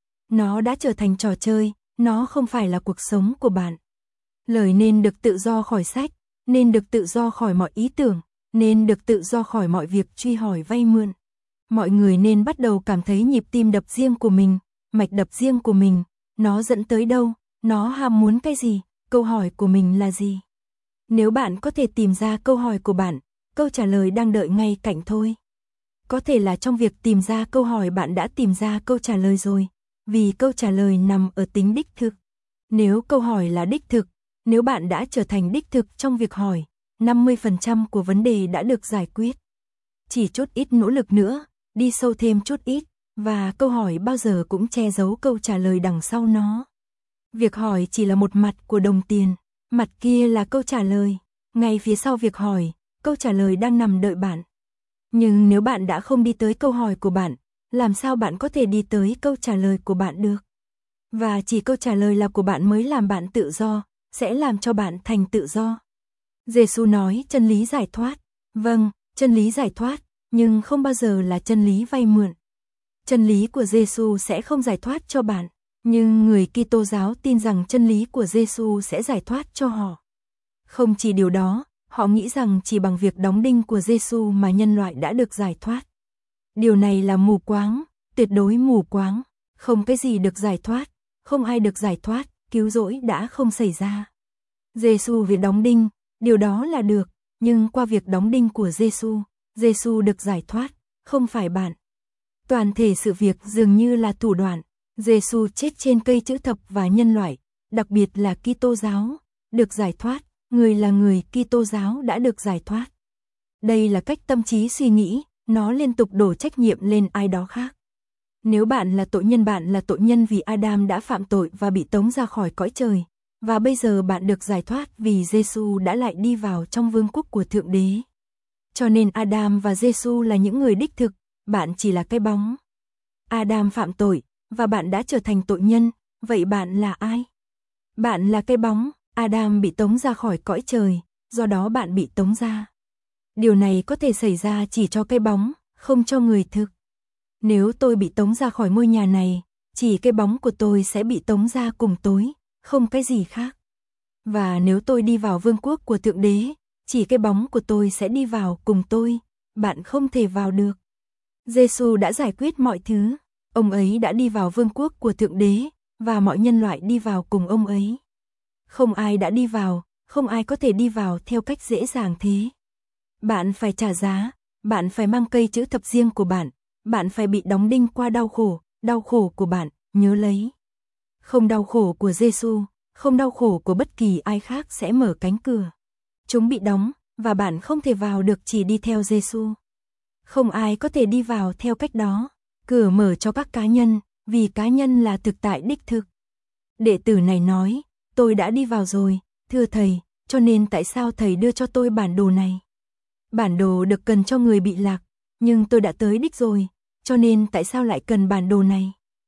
Nó đã trở thành trò chơi, nó không phải là cuộc sống của bạn. Lời nên được tự do khỏi sách, nên được tự do khỏi mọi ý tưởng, nên được tự do khỏi mọi việc truy hỏi vay mượn. Mọi người nên bắt đầu cảm thấy nhịp tim đập riêng của mình, mạch đập riêng của mình, nó dẫn tới đâu, nó ham muốn cái gì, câu hỏi của mình là gì. Nếu bạn có thể tìm ra câu hỏi của bạn, câu trả lời đang đợi ngay cạnh thôi. Có thể là trong việc tìm ra câu hỏi bạn đã tìm ra câu trả lời rồi, vì câu trả lời nằm ở tính đích thực. Nếu câu hỏi là đích thực, nếu bạn đã trở thành đích thực trong việc hỏi, năm mươi phần trăm của vấn đề đã được giải quyết. Chỉ chút ít nỗ lực nữa, đi sâu thêm chút ít, và câu hỏi bao giờ cũng che giấu câu trả lời đằng sau nó. Việc hỏi chỉ là một mặt của đồng tiền, mặt kia là câu trả lời. Ngay phía sau việc hỏi, câu trả lời đang nằm đợi bạn. Nhưng nếu bạn đã không đi tới câu hỏi của bạn, làm sao bạn có thể đi tới câu trả lời của bạn được? Và chỉ câu trả lời là của bạn mới làm bạn tự do, sẽ làm cho bạn thành tự do. Giê-xu nói chân lý giải thoát. Vâng, chân lý giải thoát, nhưng không bao giờ là chân lý vay mượn. Chân lý của Giê-xu sẽ không giải thoát cho bạn, nhưng người Kitô giáo tin rằng chân lý của Giê-xu sẽ giải thoát cho họ. Không chỉ điều đó, họ nghĩ rằng chỉ bằng việc đóng đinh của Giê-xu mà nhân loại đã được giải thoát. Điều này là mù quáng, tuyệt đối mù quáng, không cái gì được giải thoát, không ai được giải thoát, cứu rỗi đã không xảy ra. Giê-xu việc đóng đinh, điều đó là được, nhưng qua việc đóng đinh của Giê-xu, Giê-xu được giải thoát, không phải bạn. Toàn thể sự việc dường như là thủ đoạn, Giê-xu chết trên cây chữ thập và nhân loại, đặc biệt là Kitô giáo, được giải thoát, người là người Kitô giáo đã được giải thoát. Đây là cách tâm trí suy nghĩ, nó liên tục đổ trách nhiệm lên ai đó khác. Nếu bạn là tội nhân, bạn là tội nhân vì Adam đã phạm tội và bị tống ra khỏi cõi trời, và bây giờ bạn được giải thoát vì Giê-xu đã lại đi vào trong vương quốc của Thượng Đế. Cho nên Adam và Giê-xu là những người đích thực, bạn chỉ là cái bóng. Adam phạm tội, và bạn đã trở thành tội nhân, vậy bạn là ai? Bạn là cái bóng, Adam bị tống ra khỏi cõi trời, do đó bạn bị tống ra. Điều này có thể xảy ra chỉ cho cái bóng, không cho người thực. Nếu tôi bị tống ra khỏi ngôi nhà này, chỉ cái bóng của tôi sẽ bị tống ra cùng tối, không cái gì khác. Và nếu tôi đi vào vương quốc của Thượng Đế, chỉ cái bóng của tôi sẽ đi vào cùng tôi, bạn không thể vào được. Giê-xu đã giải quyết mọi thứ, ông ấy đã đi vào vương quốc của Thượng Đế, và mọi nhân loại đi vào cùng ông ấy. Không ai đã đi vào, không ai có thể đi vào theo cách dễ dàng thế. Bạn phải trả giá, bạn phải mang cây chữ thập riêng của bạn, bạn phải bị đóng đinh qua đau khổ, đau khổ của bạn, nhớ lấy. Không đau khổ của Giê-xu, không đau khổ của bất kỳ ai khác sẽ mở cánh cửa. Chúng bị đóng, và bạn không thể vào được chỉ đi theo Giê-xu. Không ai có thể đi vào theo cách đó. Cửa mở cho các cá nhân, vì cá nhân là thực tại đích thực. Đệ tử này nói, tôi đã đi vào rồi, thưa thầy, cho nên tại sao thầy đưa cho tôi bản đồ này? Bản đồ được cần cho người bị lạc, nhưng tôi đã tới đích rồi, cho nên tại sao lại cần bản đồ này?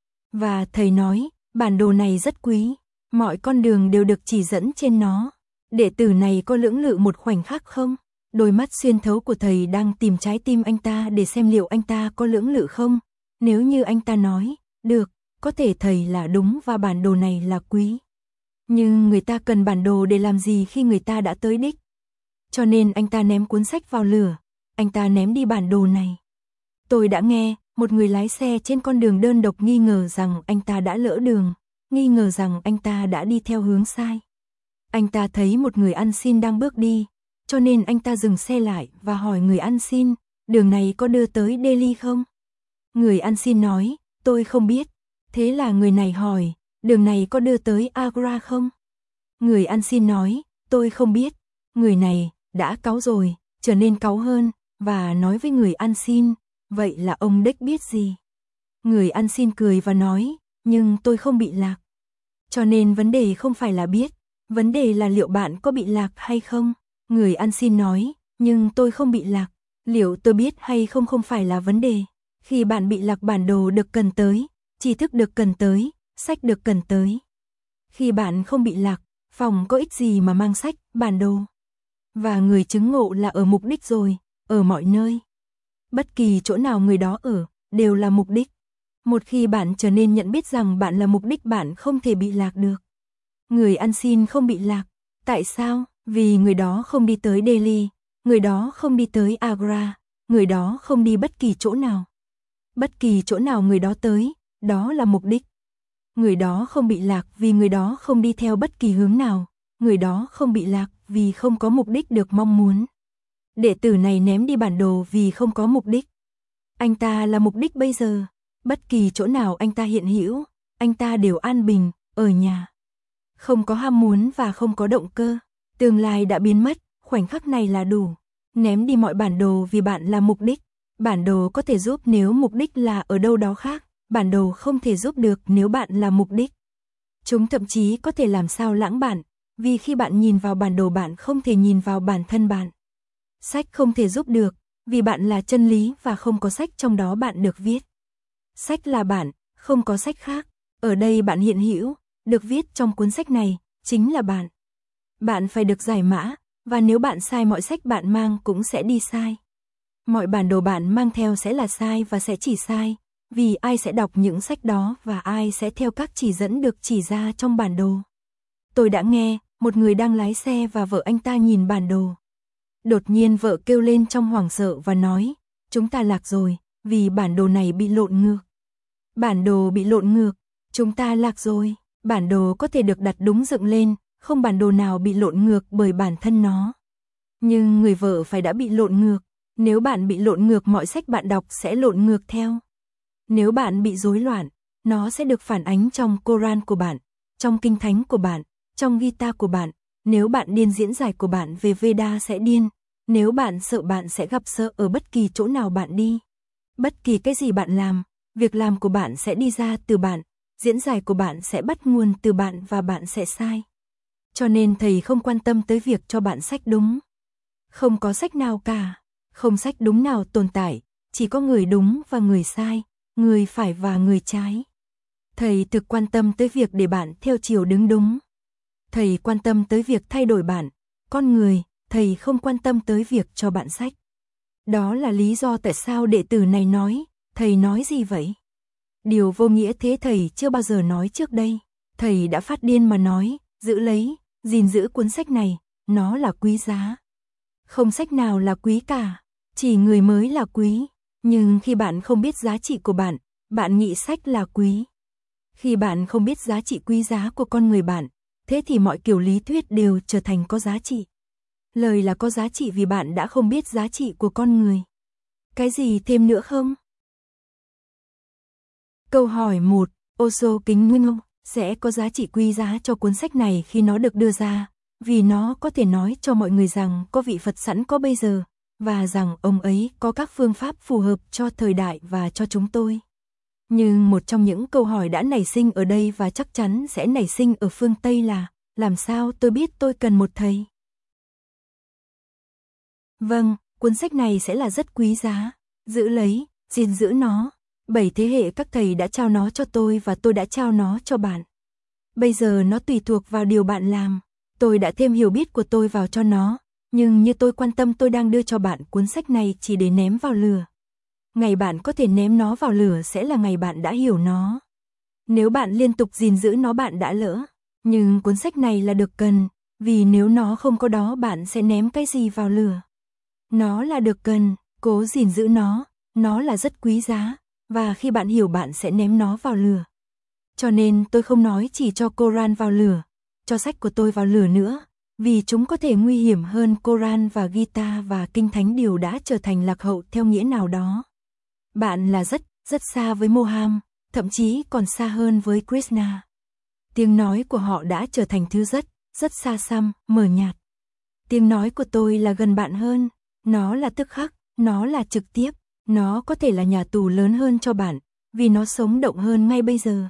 Và thầy nói, bản đồ này rất quý, mọi con đường đều được chỉ dẫn trên nó. Đệ tử này có lưỡng lự một khoảnh khắc không? Đôi mắt xuyên thấu của thầy đang tìm trái tim anh ta để xem liệu anh ta có lưỡng lự không? Nếu như anh ta nói, được, có thể thầy là đúng và bản đồ này là quý. Nhưng người ta cần bản đồ để làm gì khi người ta đã tới đích? Cho nên anh ta ném cuốn sách vào lửa, anh ta ném đi bản đồ này. Tôi đã nghe, một người lái xe trên con đường đơn độc nghi ngờ rằng anh ta đã lỡ đường, nghi ngờ rằng anh ta đã đi theo hướng sai. Anh ta thấy một người ăn xin đang bước đi, cho nên anh ta dừng xe lại và hỏi người ăn xin, đường này có đưa tới Delhi không? Người ăn xin nói, tôi không biết. Thế là người này hỏi, đường này có đưa tới Agra không? Người ăn xin nói, tôi không biết. Người này đã cáu rồi, trở nên cáu hơn, và nói với người ăn xin, vậy là ông đếch biết gì? Người ăn xin cười và nói, nhưng tôi không bị lạc. Cho nên vấn đề không phải là biết, vấn đề là liệu bạn có bị lạc hay không? Người ăn xin nói, nhưng tôi không bị lạc, liệu tôi biết hay không không phải là vấn đề. Khi bạn bị lạc, bản đồ được cần tới, tri thức được cần tới, sách được cần tới. Khi bạn không bị lạc, phòng có ích gì mà mang sách, bản đồ. Và người chứng ngộ là ở mục đích rồi, ở mọi nơi. Bất kỳ chỗ nào người đó ở, đều là mục đích. Một khi bạn trở nên nhận biết rằng bạn là mục đích, bạn không thể bị lạc được. Người ăn xin không bị lạc. Tại sao? Vì người đó không đi tới Delhi, người đó không đi tới Agra, người đó không đi bất kỳ chỗ nào. Bất kỳ chỗ nào người đó tới, đó là mục đích. Người đó không bị lạc vì người đó không đi theo bất kỳ hướng nào. Người đó không bị lạc vì không có mục đích được mong muốn. Đệ tử này ném đi bản đồ vì không có mục đích. Anh ta là mục đích bây giờ. Bất kỳ chỗ nào anh ta hiện hữu, anh ta đều an bình, ở nhà. Không có ham muốn và không có động cơ. Tương lai đã biến mất, khoảnh khắc này là đủ. Ném đi mọi bản đồ vì bạn là mục đích. Bản đồ có thể giúp nếu mục đích là ở đâu đó khác. Bản đồ không thể giúp được nếu bạn là mục đích. Chúng thậm chí có thể làm sao lãng bạn, vì khi bạn nhìn vào bản đồ bạn không thể nhìn vào bản thân bạn. Sách không thể giúp được, vì bạn là chân lý và không có sách trong đó bạn được viết. Sách là bạn, không có sách khác. Ở đây bạn hiện hữu, được viết trong cuốn sách này, chính là bạn. Bạn phải được giải mã, và nếu bạn sai mọi sách bạn mang cũng sẽ đi sai. Mọi bản đồ bạn mang theo sẽ là sai và sẽ chỉ sai, vì ai sẽ đọc những sách đó và ai sẽ theo các chỉ dẫn được chỉ ra trong bản đồ. Tôi đã nghe, một người đang lái xe và vợ anh ta nhìn bản đồ. Đột nhiên vợ kêu lên trong hoảng sợ và nói, chúng ta lạc rồi, vì bản đồ này bị lộn ngược. Bản đồ bị lộn ngược, chúng ta lạc rồi. Bản đồ có thể được đặt đúng dựng lên, không bản đồ nào bị lộn ngược bởi bản thân nó. Nhưng người vợ phải đã bị lộn ngược. Nếu bạn bị lộn ngược, mọi sách bạn đọc sẽ lộn ngược theo. Nếu bạn bị rối loạn, nó sẽ được phản ánh trong Koran của bạn, trong Kinh Thánh của bạn, trong Gita của bạn. Nếu bạn điên, diễn giải của bạn về Veda sẽ điên. Nếu bạn sợ, bạn sẽ gặp sợ ở bất kỳ chỗ nào bạn đi. Bất kỳ cái gì bạn làm, việc làm của bạn sẽ đi ra từ bạn, diễn giải của bạn sẽ bắt nguồn từ bạn và bạn sẽ sai. Cho nên thầy không quan tâm tới việc cho bạn sách đúng. Không có sách nào cả, không sách đúng nào tồn tại, chỉ có người đúng và người sai, người phải và người trái. Thầy thực quan tâm tới việc để bạn theo chiều đứng đúng. Thầy quan tâm tới việc thay đổi bạn, con người, thầy không quan tâm tới việc cho bạn sách. Đó là lý do tại sao đệ tử này nói, thầy nói gì vậy? Điều vô nghĩa thế thầy chưa bao giờ nói trước đây. Thầy đã phát điên mà nói, giữ lấy, gìn giữ cuốn sách này, nó là quý giá. Không sách nào là quý cả, chỉ người mới là quý. Nhưng khi bạn không biết giá trị của bạn, bạn nghĩ sách là quý. Khi bạn không biết giá trị quý giá của con người bạn, thế thì mọi kiểu lý thuyết đều trở thành có giá trị. Lời là có giá trị vì bạn đã không biết giá trị của con người. Cái gì thêm nữa không? Câu hỏi một. Osho kính nguyên ông sẽ có giá trị quý giá cho cuốn sách này khi nó được đưa ra, vì nó có thể nói cho mọi người rằng có vị Phật sẵn có bây giờ, và rằng ông ấy có các phương pháp phù hợp cho thời đại và cho chúng tôi. Nhưng một trong những câu hỏi đã nảy sinh ở đây và chắc chắn sẽ nảy sinh ở phương Tây là, làm sao tôi biết tôi cần một thầy? Vâng, cuốn sách này sẽ là rất quý giá. Giữ lấy, gìn giữ nó. Bảy thế hệ các thầy đã trao nó cho tôi và tôi đã trao nó cho bạn. Bây giờ nó tùy thuộc vào điều bạn làm. Tôi đã thêm hiểu biết của tôi vào cho nó, nhưng như tôi quan tâm, tôi đang đưa cho bạn cuốn sách này chỉ để ném vào lửa. Ngày bạn có thể ném nó vào lửa sẽ là ngày bạn đã hiểu nó. Nếu bạn liên tục gìn giữ nó bạn đã lỡ. Nhưng cuốn sách này là được cần, vì nếu nó không có đó bạn sẽ ném cái gì vào lửa. Nó là được cần, cố gìn giữ nó, nó là rất quý giá, và khi bạn hiểu bạn sẽ ném nó vào lửa. Cho nên tôi không nói chỉ cho Koran vào lửa, cho sách của tôi vào lửa nữa, Vì chúng có thể nguy hiểm hơn Koran và Gita và Kinh Thánh đều đã trở thành lạc hậu theo nghĩa nào đó. Bạn là rất, rất xa với Mohammed, thậm chí còn xa hơn với Krishna. Tiếng nói của họ đã trở thành thứ rất, rất xa xăm, mờ nhạt. Tiếng nói của tôi là gần bạn hơn, nó là tức khắc, nó là trực tiếp, nó có thể là nhà tù lớn hơn cho bạn, vì nó sống động hơn ngay bây giờ.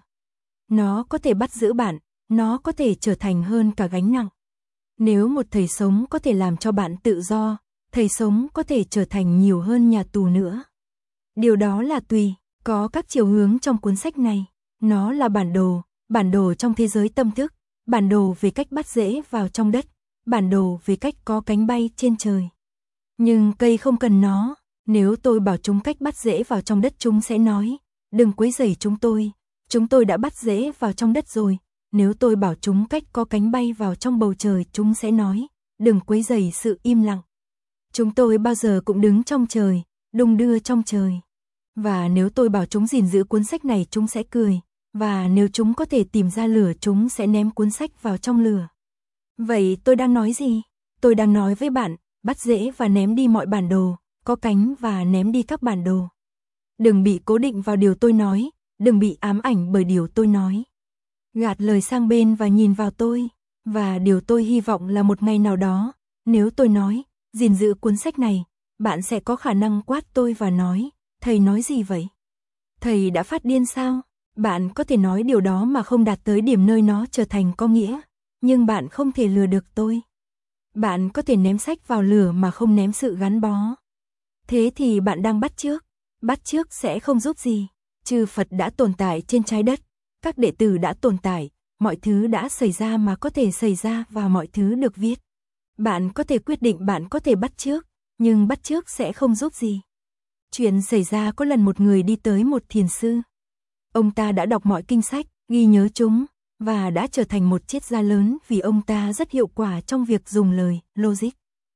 Nó có thể bắt giữ bạn, nó có thể trở thành hơn cả gánh nặng. Nếu một thầy sống có thể làm cho bạn tự do, thầy sống có thể trở thành nhiều hơn nhà tù nữa. Điều đó là tùy, có các chiều hướng trong cuốn sách này. Nó là bản đồ, bản đồ trong thế giới tâm thức, bản đồ về cách bắt rễ vào trong đất, bản đồ về cách có cánh bay trên trời. Nhưng cây không cần nó, nếu tôi bảo chúng cách bắt rễ vào trong đất chúng sẽ nói, đừng quấy rầy chúng tôi, chúng tôi đã bắt rễ vào trong đất rồi. Nếu tôi bảo chúng cách có cánh bay vào trong bầu trời chúng sẽ nói, đừng quấy rầy sự im lặng. Chúng tôi bao giờ cũng đứng trong trời, đung đưa trong trời. Và nếu tôi bảo chúng gìn giữ cuốn sách này chúng sẽ cười, và nếu chúng có thể tìm ra lửa chúng sẽ ném cuốn sách vào trong lửa. Vậy tôi đang nói gì? Tôi đang nói với bạn, bắt rễ và ném đi mọi bản đồ, có cánh và ném đi các bản đồ. Đừng bị cố định vào điều tôi nói, đừng bị ám ảnh bởi điều tôi nói. Gạt lời sang bên và nhìn vào tôi, và điều tôi hy vọng là một ngày nào đó, nếu tôi nói, gìn giữ cuốn sách này, bạn sẽ có khả năng quát tôi và nói, thầy nói gì vậy? Thầy đã phát điên sao? Bạn có thể nói điều đó mà không đạt tới điểm nơi nó trở thành có nghĩa, nhưng bạn không thể lừa được tôi. Bạn có thể ném sách vào lửa mà không ném sự gắn bó. Thế thì bạn đang bắt chước, bắt chước sẽ không giúp gì. Chư Phật đã tồn tại trên trái đất, các đệ tử đã tồn tại, mọi thứ đã xảy ra mà có thể xảy ra và mọi thứ được viết. Bạn có thể quyết định bạn có thể bắt chước, nhưng bắt chước sẽ không giúp gì. Chuyện xảy ra có lần một người đi tới một thiền sư. Ông ta đã đọc mọi kinh sách, ghi nhớ chúng, và đã trở thành một triết gia lớn vì ông ta rất hiệu quả trong việc dùng lời, logic.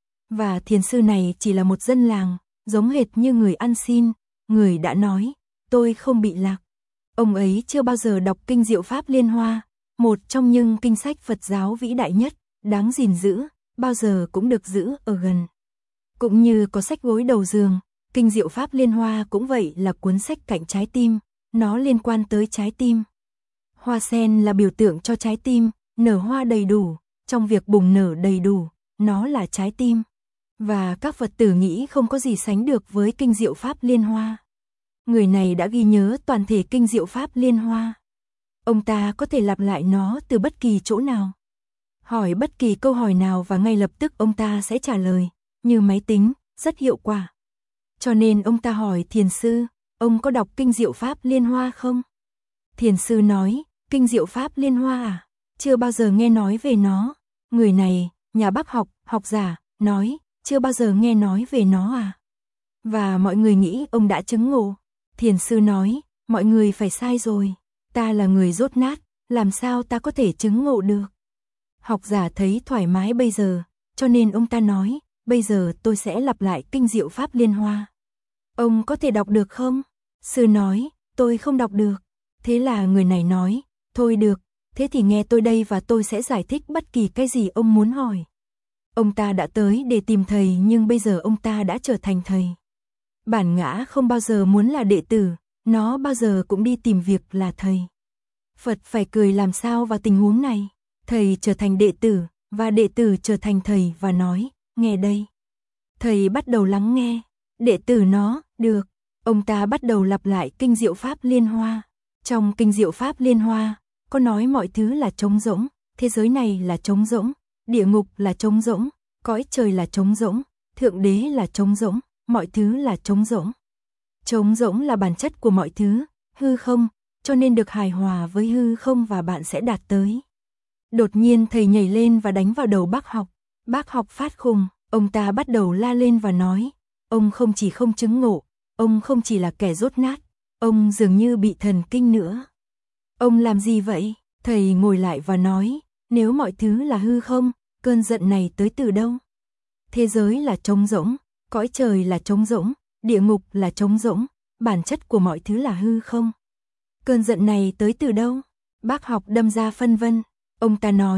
Và thiền sư này chỉ là một dân làng, giống hệt như người ăn xin, người đã nói, tôi không bị lạc. Ông ấy chưa bao giờ đọc kinh Diệu Pháp Liên Hoa, một trong những kinh sách Phật giáo vĩ đại nhất, đáng gìn giữ, bao giờ cũng được giữ ở gần. Cũng như có sách gối đầu giường, kinh Diệu Pháp Liên Hoa cũng vậy là cuốn sách cạnh trái tim, nó liên quan tới trái tim. Hoa sen là biểu tượng cho trái tim, nở hoa đầy đủ, trong việc bùng nở đầy đủ, nó là trái tim. Và các Phật tử nghĩ không có gì sánh được với kinh Diệu Pháp Liên Hoa. Người này đã ghi nhớ toàn thể kinh Diệu Pháp Liên Hoa. Ông ta có thể lặp lại nó từ bất kỳ chỗ nào. Hỏi bất kỳ câu hỏi nào và ngay lập tức ông ta sẽ trả lời, như máy tính, rất hiệu quả. Cho nên ông ta hỏi thiền sư, ông có đọc kinh Diệu Pháp Liên Hoa không? Thiền sư nói, kinh Diệu Pháp Liên Hoa à? Chưa bao giờ nghe nói về nó. Người này, nhà bác học, học giả, nói, chưa bao giờ nghe nói về nó à? Và mọi người nghĩ ông đã chứng ngộ. Thiền sư nói, mọi người phải sai rồi. Ta là người dốt nát, làm sao ta có thể chứng ngộ được? Học giả thấy thoải mái bây giờ, cho nên ông ta nói, bây giờ tôi sẽ lặp lại kinh Diệu Pháp Liên Hoa. Ông có thể đọc được không? Sư nói, tôi không đọc được. Thế là người này nói, thôi được, thế thì nghe tôi đây và tôi sẽ giải thích bất kỳ cái gì ông muốn hỏi. Ông ta đã tới để tìm thầy nhưng bây giờ ông ta đã trở thành thầy. Bản ngã không bao giờ muốn là đệ tử, nó bao giờ cũng đi tìm việc là thầy. Phật phải cười làm sao vào tình huống này? Thầy trở thành đệ tử, và đệ tử trở thành thầy và nói, nghe đây. Thầy bắt đầu lắng nghe, đệ tử nó, được. Ông ta bắt đầu lặp lại kinh Diệu Pháp Liên Hoa. Trong kinh Diệu Pháp Liên Hoa, có nói mọi thứ là trống rỗng, thế giới này là trống rỗng, địa ngục là trống rỗng, cõi trời là trống rỗng, thượng đế là trống rỗng, mọi thứ là trống rỗng. Trống rỗng là bản chất của mọi thứ, hư không, cho nên được hài hòa với hư không và bạn sẽ đạt tới. Đột nhiên thầy nhảy lên và đánh vào đầu bác học. Bác học phát khùng, ông ta bắt đầu la lên và nói, ông không chỉ không chứng ngộ, ông không chỉ là kẻ dốt nát, ông dường như bị thần kinh nữa. Ông làm gì vậy? Thầy ngồi lại và nói, nếu mọi thứ là hư không, cơn giận này tới từ đâu? Thế giới là trống rỗng, cõi trời là trống rỗng, địa ngục là trống rỗng, bản chất của mọi thứ là hư không. Cơn giận này tới từ đâu? Bác học đâm ra phân vân. Ông ta nói,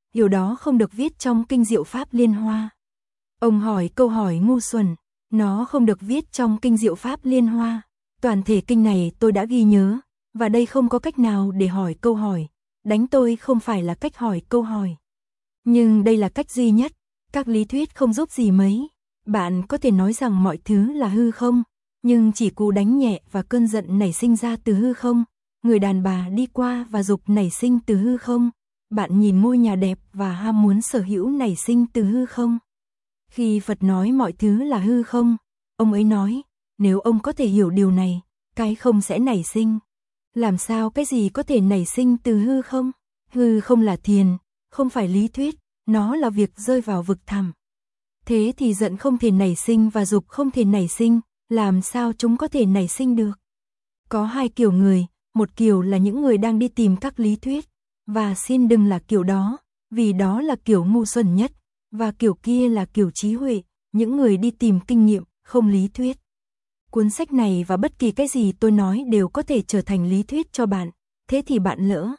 điều đó không được viết trong kinh Diệu Pháp Liên Hoa. Ông hỏi câu hỏi ngu xuẩn, nó không được viết trong kinh Diệu Pháp Liên Hoa. Toàn thể kinh này tôi đã ghi nhớ, và đây không có cách nào để hỏi câu hỏi, đánh tôi không phải là cách hỏi câu hỏi. Nhưng đây là cách duy nhất, các lý thuyết không giúp gì mấy. Bạn có thể nói rằng mọi thứ là hư không, nhưng chỉ cú đánh nhẹ và cơn giận nảy sinh ra từ hư không. Người đàn bà đi qua và dục nảy sinh từ hư không. Bạn nhìn ngôi nhà đẹp và ham muốn sở hữu nảy sinh từ hư không. Khi Phật nói mọi thứ là hư không, ông ấy nói, nếu ông có thể hiểu điều này, cái không sẽ nảy sinh. Làm sao cái gì có thể nảy sinh từ hư không? Hư không là thiền, không phải lý thuyết, nó là việc rơi vào vực thẳm. Thế thì giận không thể nảy sinh và dục không thể nảy sinh, làm sao chúng có thể nảy sinh được? Có hai kiểu người, một kiểu là những người đang đi tìm các lý thuyết, và xin đừng là kiểu đó, vì đó là kiểu ngu xuẩn nhất, và kiểu kia là kiểu trí huệ, những người đi tìm kinh nghiệm, không lý thuyết. Cuốn sách này và bất kỳ cái gì tôi nói đều có thể trở thành lý thuyết cho bạn, thế thì bạn lỡ.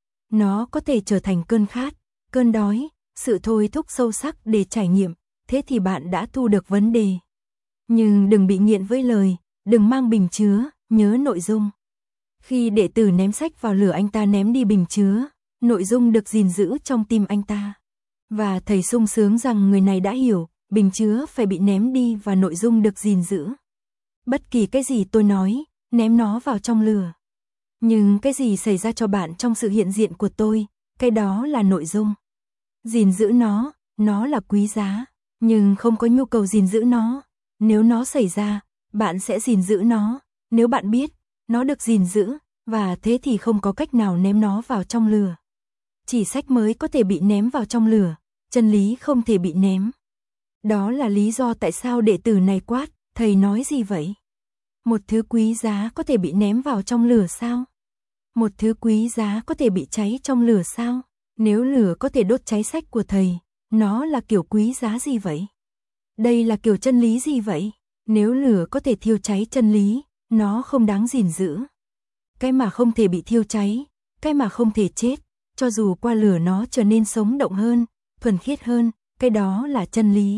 Nó có thể trở thành cơn khát, cơn đói, sự thôi thúc sâu sắc để trải nghiệm, thế thì bạn đã thu được vấn đề. Nhưng đừng bị nghiện với lời, đừng mang bình chứa, nhớ nội dung. Khi đệ tử ném sách vào lửa anh ta ném đi bình chứa, nội dung được gìn giữ trong tim anh ta. Và thầy sung sướng rằng người này đã hiểu, bình chứa phải bị ném đi và nội dung được gìn giữ. Bất kỳ cái gì tôi nói, ném nó vào trong lửa. Nhưng cái gì xảy ra cho bạn trong sự hiện diện của tôi, cái đó là nội dung. Gìn giữ nó, nó là quý giá, nhưng không có nhu cầu gìn giữ nó. Nếu nó xảy ra, bạn sẽ gìn giữ nó, nếu bạn biết, nó được gìn giữ, và thế thì không có cách nào ném nó vào trong lửa. Chỉ sách mới có thể bị ném vào trong lửa, chân lý không thể bị ném. Đó là lý do tại sao đệ tử này quát, thầy nói gì vậy? Một thứ quý giá có thể bị ném vào trong lửa sao? Một thứ quý giá có thể bị cháy trong lửa sao? Nếu lửa có thể đốt cháy sách của thầy, nó là kiểu quý giá gì vậy? Đây là kiểu chân lý gì vậy? Nếu lửa có thể thiêu cháy chân lý, nó không đáng gìn giữ. Cái mà không thể bị thiêu cháy, cái mà không thể chết, cho dù qua lửa nó trở nên sống động hơn, thuần khiết hơn, cái đó là chân lý.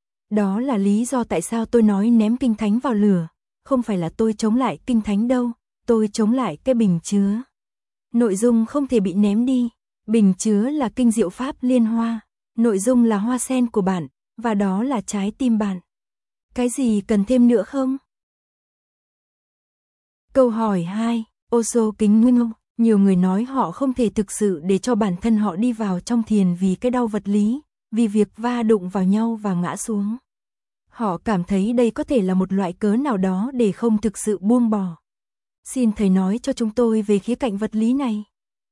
Đó là lý do tại sao tôi nói ném kinh thánh vào lửa, không phải là tôi chống lại kinh thánh đâu, tôi chống lại cái bình chứa. Nội dung không thể bị ném đi, bình chứa là kinh Diệu Pháp Liên Hoa, nội dung là hoa sen của bạn, và đó là trái tim bạn. Cái gì cần thêm nữa không? Câu hỏi hai, Osho kính nguyên ông. Nhiều người nói họ không thể thực sự để cho bản thân họ đi vào trong thiền vì cái đau vật lý, vì việc va đụng vào nhau và ngã xuống. Họ cảm thấy đây có thể là một loại cớ nào đó để không thực sự buông bỏ. Xin thầy nói cho chúng tôi về khía cạnh vật lý này.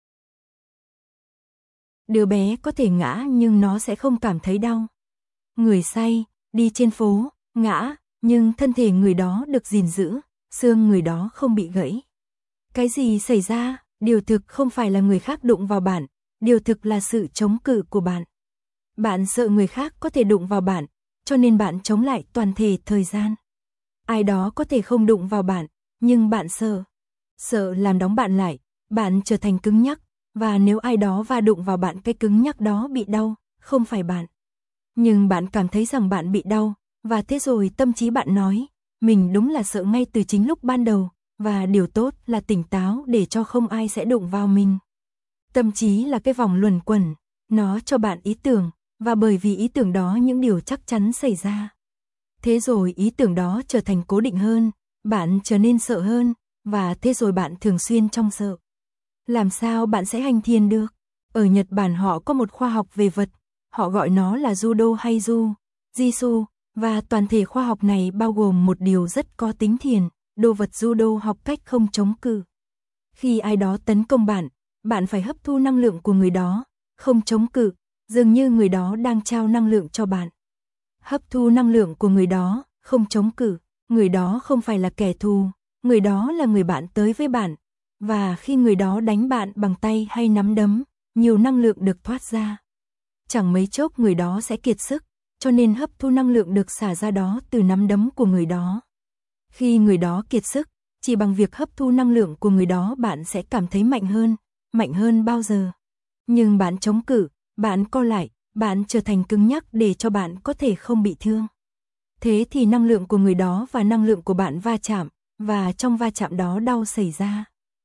Đứa bé có thể ngã nhưng nó sẽ không cảm thấy đau. Người say, đi trên phố, ngã, nhưng thân thể người đó được gìn giữ, xương người đó không bị gãy. Cái gì xảy ra? Điều thực không phải là người khác đụng vào bạn, điều thực là sự chống cự của bạn. Bạn sợ người khác có thể đụng vào bạn, cho nên bạn chống lại toàn thể thời gian. Ai đó có thể không đụng vào bạn, nhưng bạn sợ. Sợ làm đóng bạn lại, bạn trở thành cứng nhắc, và nếu ai đó va đụng vào bạn cái cứng nhắc đó bị đau, không phải bạn. Nhưng bạn cảm thấy rằng bạn bị đau, và thế rồi tâm trí bạn nói, mình đúng là sợ ngay từ chính lúc ban đầu, và điều tốt là tỉnh táo để cho không ai sẽ đụng vào mình. Tâm trí là cái vòng luẩn quẩn, nó cho bạn ý tưởng, và bởi vì ý tưởng đó những điều chắc chắn xảy ra. Thế rồi ý tưởng đó trở thành cố định hơn, bạn trở nên sợ hơn, và thế rồi bạn thường xuyên trong sợ. Làm sao bạn sẽ hành thiền được? Ở Nhật Bản họ có một khoa học về vật, họ gọi nó là judo hay ju, jitsu, và toàn thể khoa học này bao gồm một điều rất có tính thiền, đồ vật judo học cách không chống cự. Khi ai đó tấn công bạn, bạn phải hấp thu năng lượng của người đó, không chống cự, dường như người đó đang trao năng lượng cho bạn. Hấp thu năng lượng của người đó, không chống cự, người đó không phải là kẻ thù, người đó là người bạn tới với bạn. Và khi người đó đánh bạn bằng tay hay nắm đấm, nhiều năng lượng được thoát ra. Chẳng mấy chốc người đó sẽ kiệt sức, cho nên hấp thu năng lượng được xả ra đó từ nắm đấm của người đó. Khi người đó kiệt sức, chỉ bằng việc hấp thu năng lượng của người đó bạn sẽ cảm thấy mạnh hơn, mạnh hơn bao giờ. Nhưng bạn chống cự, bạn co lại, bạn trở thành cứng nhắc để cho bạn có thể không bị thương. Thế thì năng lượng của người đó và năng lượng của bạn va chạm, và trong va chạm đó đau xảy ra.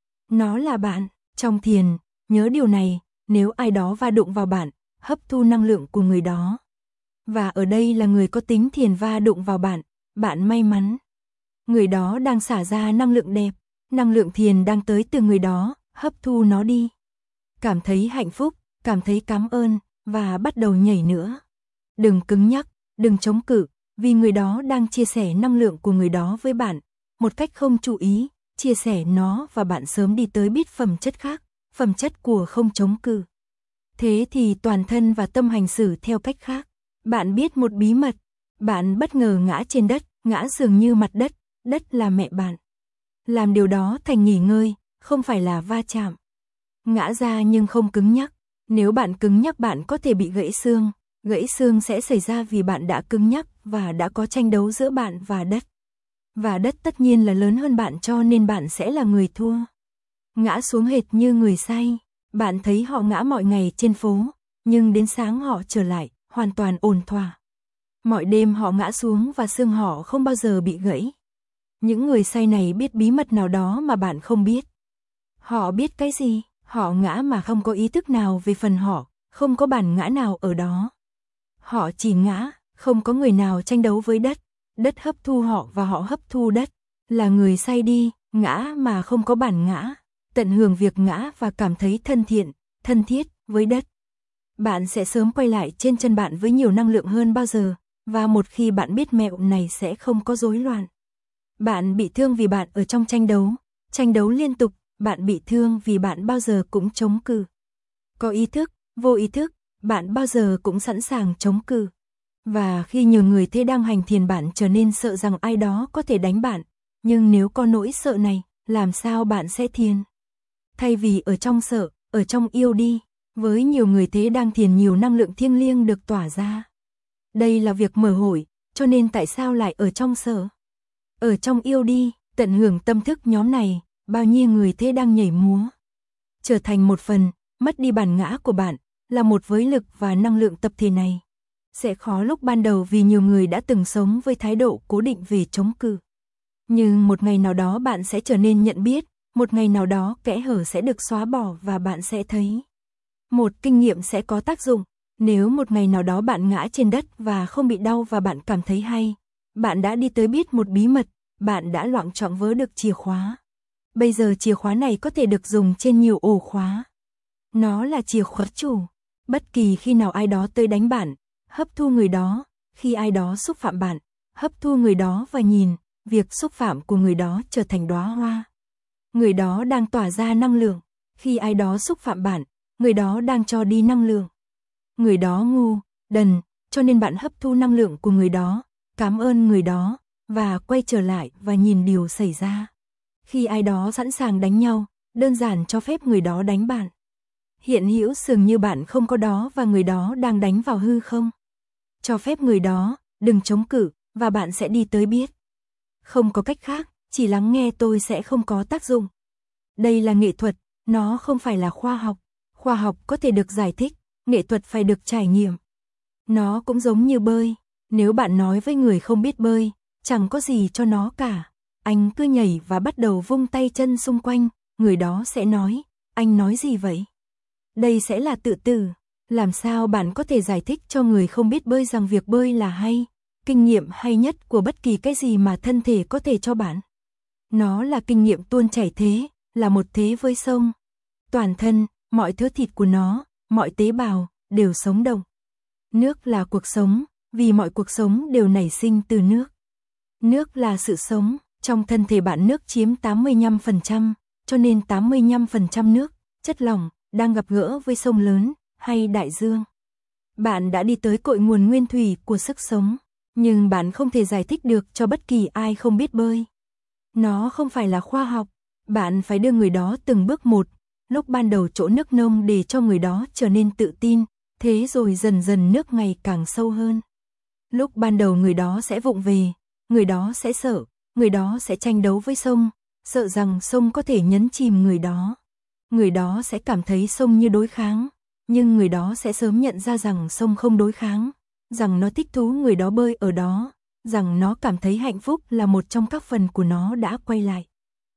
Nó là bạn, trong thiền, nhớ điều này, nếu ai đó va đụng vào bạn, hấp thu năng lượng của người đó. Và ở đây là người có tính thiền va đụng vào bạn, bạn may mắn. Người đó đang xả ra năng lượng đẹp, năng lượng thiền đang tới từ người đó, hấp thu nó đi. Cảm thấy hạnh phúc, cảm thấy cảm ơn, và bắt đầu nhảy nữa. Đừng cứng nhắc, đừng chống cự, vì người đó đang chia sẻ năng lượng của người đó với bạn, một cách không chú ý, chia sẻ nó và bạn sớm đi tới biết phẩm chất khác, phẩm chất của không chống cự. Thế thì toàn thân và tâm hành xử theo cách khác. Bạn biết một bí mật, bạn bất ngờ ngã trên đất, ngã dường như mặt đất, đất là mẹ bạn. Làm điều đó thành nghỉ ngơi, không phải là va chạm. Ngã ra nhưng không cứng nhắc, nếu bạn cứng nhắc bạn có thể bị gãy xương, gãy xương sẽ xảy ra vì bạn đã cứng nhắc và đã có tranh đấu giữa bạn và đất. Và đất tất nhiên là lớn hơn bạn cho nên bạn sẽ là người thua. Ngã xuống hệt như người say, bạn thấy họ ngã mọi ngày trên phố, nhưng đến sáng họ trở lại, hoàn toàn ổn thỏa. Mọi đêm họ ngã xuống và xương họ không bao giờ bị gãy. Những người say này biết bí mật nào đó mà bạn không biết. Họ biết cái gì? Họ ngã mà không có ý thức nào về phần họ, không có bản ngã nào ở đó. Họ chỉ ngã, không có người nào tranh đấu với đất. Đất hấp thu họ và họ hấp thu đất. Là người say đi, ngã mà không có bản ngã. Tận hưởng việc ngã và cảm thấy thân thiện, thân thiết với đất. Bạn sẽ sớm quay lại trên chân bạn với nhiều năng lượng hơn bao giờ. Và một khi bạn biết mẹo này sẽ không có rối loạn. Bạn bị thương vì bạn ở trong tranh đấu, tranh đấu liên tục, bạn bị thương vì bạn bao giờ cũng chống cự. Có ý thức, vô ý thức, bạn bao giờ cũng sẵn sàng chống cự. Và khi nhiều người thế đang hành thiền bạn trở nên sợ rằng ai đó có thể đánh bạn, nhưng nếu có nỗi sợ này, làm sao bạn sẽ thiền? Thay vì ở trong sợ, ở trong yêu đi, với nhiều người thế đang thiền nhiều năng lượng thiêng liêng được tỏa ra. Đây là việc mở hội, cho nên tại sao lại ở trong sợ? Ở trong yêu đi, tận hưởng tâm thức nhóm này, bao nhiêu người thế đang nhảy múa. Trở thành một phần, mất đi bản ngã của bạn, là một với lực và năng lượng tập thể này. Sẽ khó lúc ban đầu vì nhiều người đã từng sống với thái độ cố định về chống cự. Nhưng một ngày nào đó bạn sẽ trở nên nhận biết, một ngày nào đó kẽ hở sẽ được xóa bỏ và bạn sẽ thấy. Một kinh nghiệm sẽ có tác dụng, nếu một ngày nào đó bạn ngã trên đất và không bị đau và bạn cảm thấy hay. Bạn đã đi tới biết một bí mật, bạn đã loạng choạng vớ được chìa khóa. Bây giờ chìa khóa này có thể được dùng trên nhiều ổ khóa. Nó là chìa khóa chủ. Bất kỳ khi nào ai đó tới đánh bạn, hấp thu người đó, khi ai đó xúc phạm bạn, hấp thu người đó và nhìn, việc xúc phạm của người đó trở thành đóa hoa. Người đó đang tỏa ra năng lượng, khi ai đó xúc phạm bạn, người đó đang cho đi năng lượng. Người đó ngu, đần, cho nên bạn hấp thu năng lượng của người đó, cảm ơn người đó, và quay trở lại và nhìn điều xảy ra. Khi ai đó sẵn sàng đánh nhau, đơn giản cho phép người đó đánh bạn. Hiện hữu dường như bạn không có đó và người đó đang đánh vào hư không. Cho phép người đó, đừng chống cự, và bạn sẽ đi tới biết. Không có cách khác, chỉ lắng nghe tôi sẽ không có tác dụng. Đây là nghệ thuật, nó không phải là khoa học. Khoa học có thể được giải thích, nghệ thuật phải được trải nghiệm. Nó cũng giống như bơi, nếu bạn nói với người không biết bơi, chẳng có gì cho nó cả. Anh cứ nhảy và bắt đầu vung tay chân xung quanh, người đó sẽ nói, anh nói gì vậy? Đây sẽ là tự tử. Làm sao bạn có thể giải thích cho người không biết bơi rằng việc bơi là hay, kinh nghiệm hay nhất của bất kỳ cái gì mà thân thể có thể cho bạn? Nó là kinh nghiệm tuôn chảy thế, là một thế với sông. Toàn thân, mọi thứ thịt của nó, mọi tế bào, đều sống động. Nước là cuộc sống, vì mọi cuộc sống đều nảy sinh từ nước. Nước là sự sống, trong thân thể bạn nước chiếm tám mươi lăm phần trăm, cho nên tám mươi lăm phần trăm nước, chất lỏng, đang gặp gỡ với sông lớn, hay đại dương. Bạn đã đi tới cội nguồn nguyên thủy của sức sống, nhưng bạn không thể giải thích được cho bất kỳ ai không biết bơi. Nó không phải là khoa học, bạn phải đưa người đó từng bước một, lúc ban đầu chỗ nước nông để cho người đó trở nên tự tin, thế rồi dần dần nước ngày càng sâu hơn. Lúc ban đầu người đó sẽ vụng về, người đó sẽ sợ, người đó sẽ tranh đấu với sông, sợ rằng sông có thể nhấn chìm người đó. Người đó sẽ cảm thấy sông như đối kháng. nhưng người đó sẽ sớm nhận ra rằng sông không đối kháng, rằng nó thích thú người đó bơi ở đó, rằng nó cảm thấy hạnh phúc là một trong các phần của nó đã quay lại.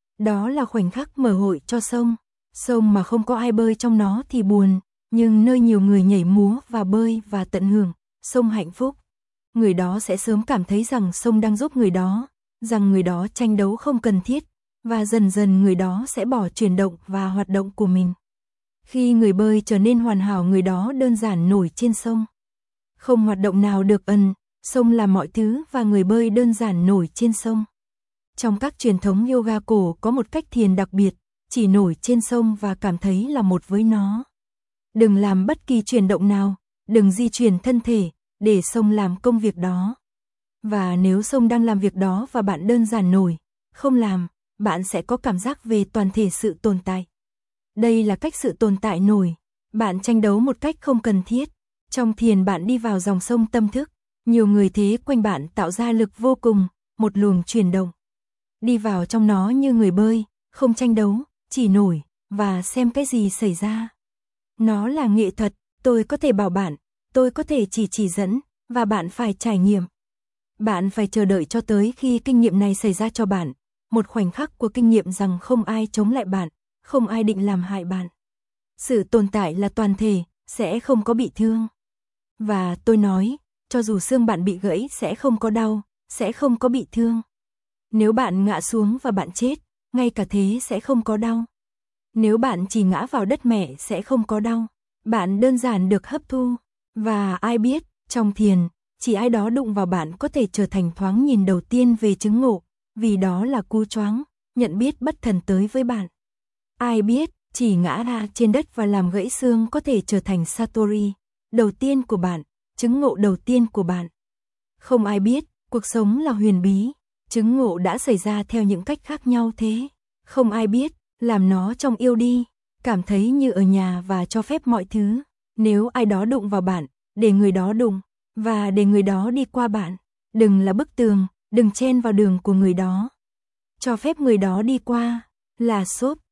Đó là khoảnh khắc mở hội cho sông. Sông mà không có ai bơi trong nó thì buồn, nhưng nơi nhiều người nhảy múa và bơi và tận hưởng, sông hạnh phúc. Người đó sẽ sớm cảm thấy rằng sông đang giúp người đó, rằng người đó tranh đấu không cần thiết, và dần dần người đó sẽ bỏ chuyển động và hoạt động của mình. Khi người bơi trở nên hoàn hảo, người đó đơn giản nổi trên sông. Không hoạt động nào được ẩn, sông làm mọi thứ và người bơi đơn giản nổi trên sông. Trong các truyền thống yoga cổ có một cách thiền đặc biệt, chỉ nổi trên sông và cảm thấy là một với nó. Đừng làm bất kỳ chuyển động nào, đừng di chuyển thân thể, để sông làm công việc đó. Và nếu sông đang làm việc đó và bạn đơn giản nổi, không làm, bạn sẽ có cảm giác về toàn thể sự tồn tại. Đây là cách sự tồn tại nổi. Bạn tranh đấu một cách không cần thiết. Trong thiền bạn đi vào dòng sông tâm thức, nhiều người thế quanh bạn tạo ra lực vô cùng, một luồng chuyển động. Đi vào trong nó như người bơi, không tranh đấu, chỉ nổi, và xem cái gì xảy ra. Nó là nghệ thuật, tôi có thể bảo bạn, tôi có thể chỉ chỉ dẫn, và bạn phải trải nghiệm. Bạn phải chờ đợi cho tới khi kinh nghiệm này xảy ra cho bạn, một khoảnh khắc của kinh nghiệm rằng không ai chống lại bạn, không ai định làm hại bạn. Sự tồn tại là toàn thể, sẽ không có bị thương. Và tôi nói, cho dù xương bạn bị gãy sẽ không có đau, sẽ không có bị thương. Nếu bạn ngã xuống và bạn chết, ngay cả thế sẽ không có đau. Nếu bạn chỉ ngã vào đất mẹ sẽ không có đau. Bạn đơn giản được hấp thu. Và ai biết, trong thiền, chỉ ai đó đụng vào bạn có thể trở thành thoáng nhìn đầu tiên về chứng ngộ, vì đó là cú choáng, nhận biết bất thần tới với bạn. Ai biết, chỉ ngã ra trên đất và làm gãy xương có thể trở thành Satori, đầu tiên của bạn, chứng ngộ đầu tiên của bạn. Không ai biết, cuộc sống là huyền bí, chứng ngộ đã xảy ra theo những cách khác nhau thế. Không ai biết, làm nó trong yêu đi, cảm thấy như ở nhà và cho phép mọi thứ. Nếu ai đó đụng vào bạn, để người đó đụng, và để người đó đi qua bạn. Đừng là bức tường, đừng chen vào đường của người đó. Cho phép người đó đi qua, là xốp,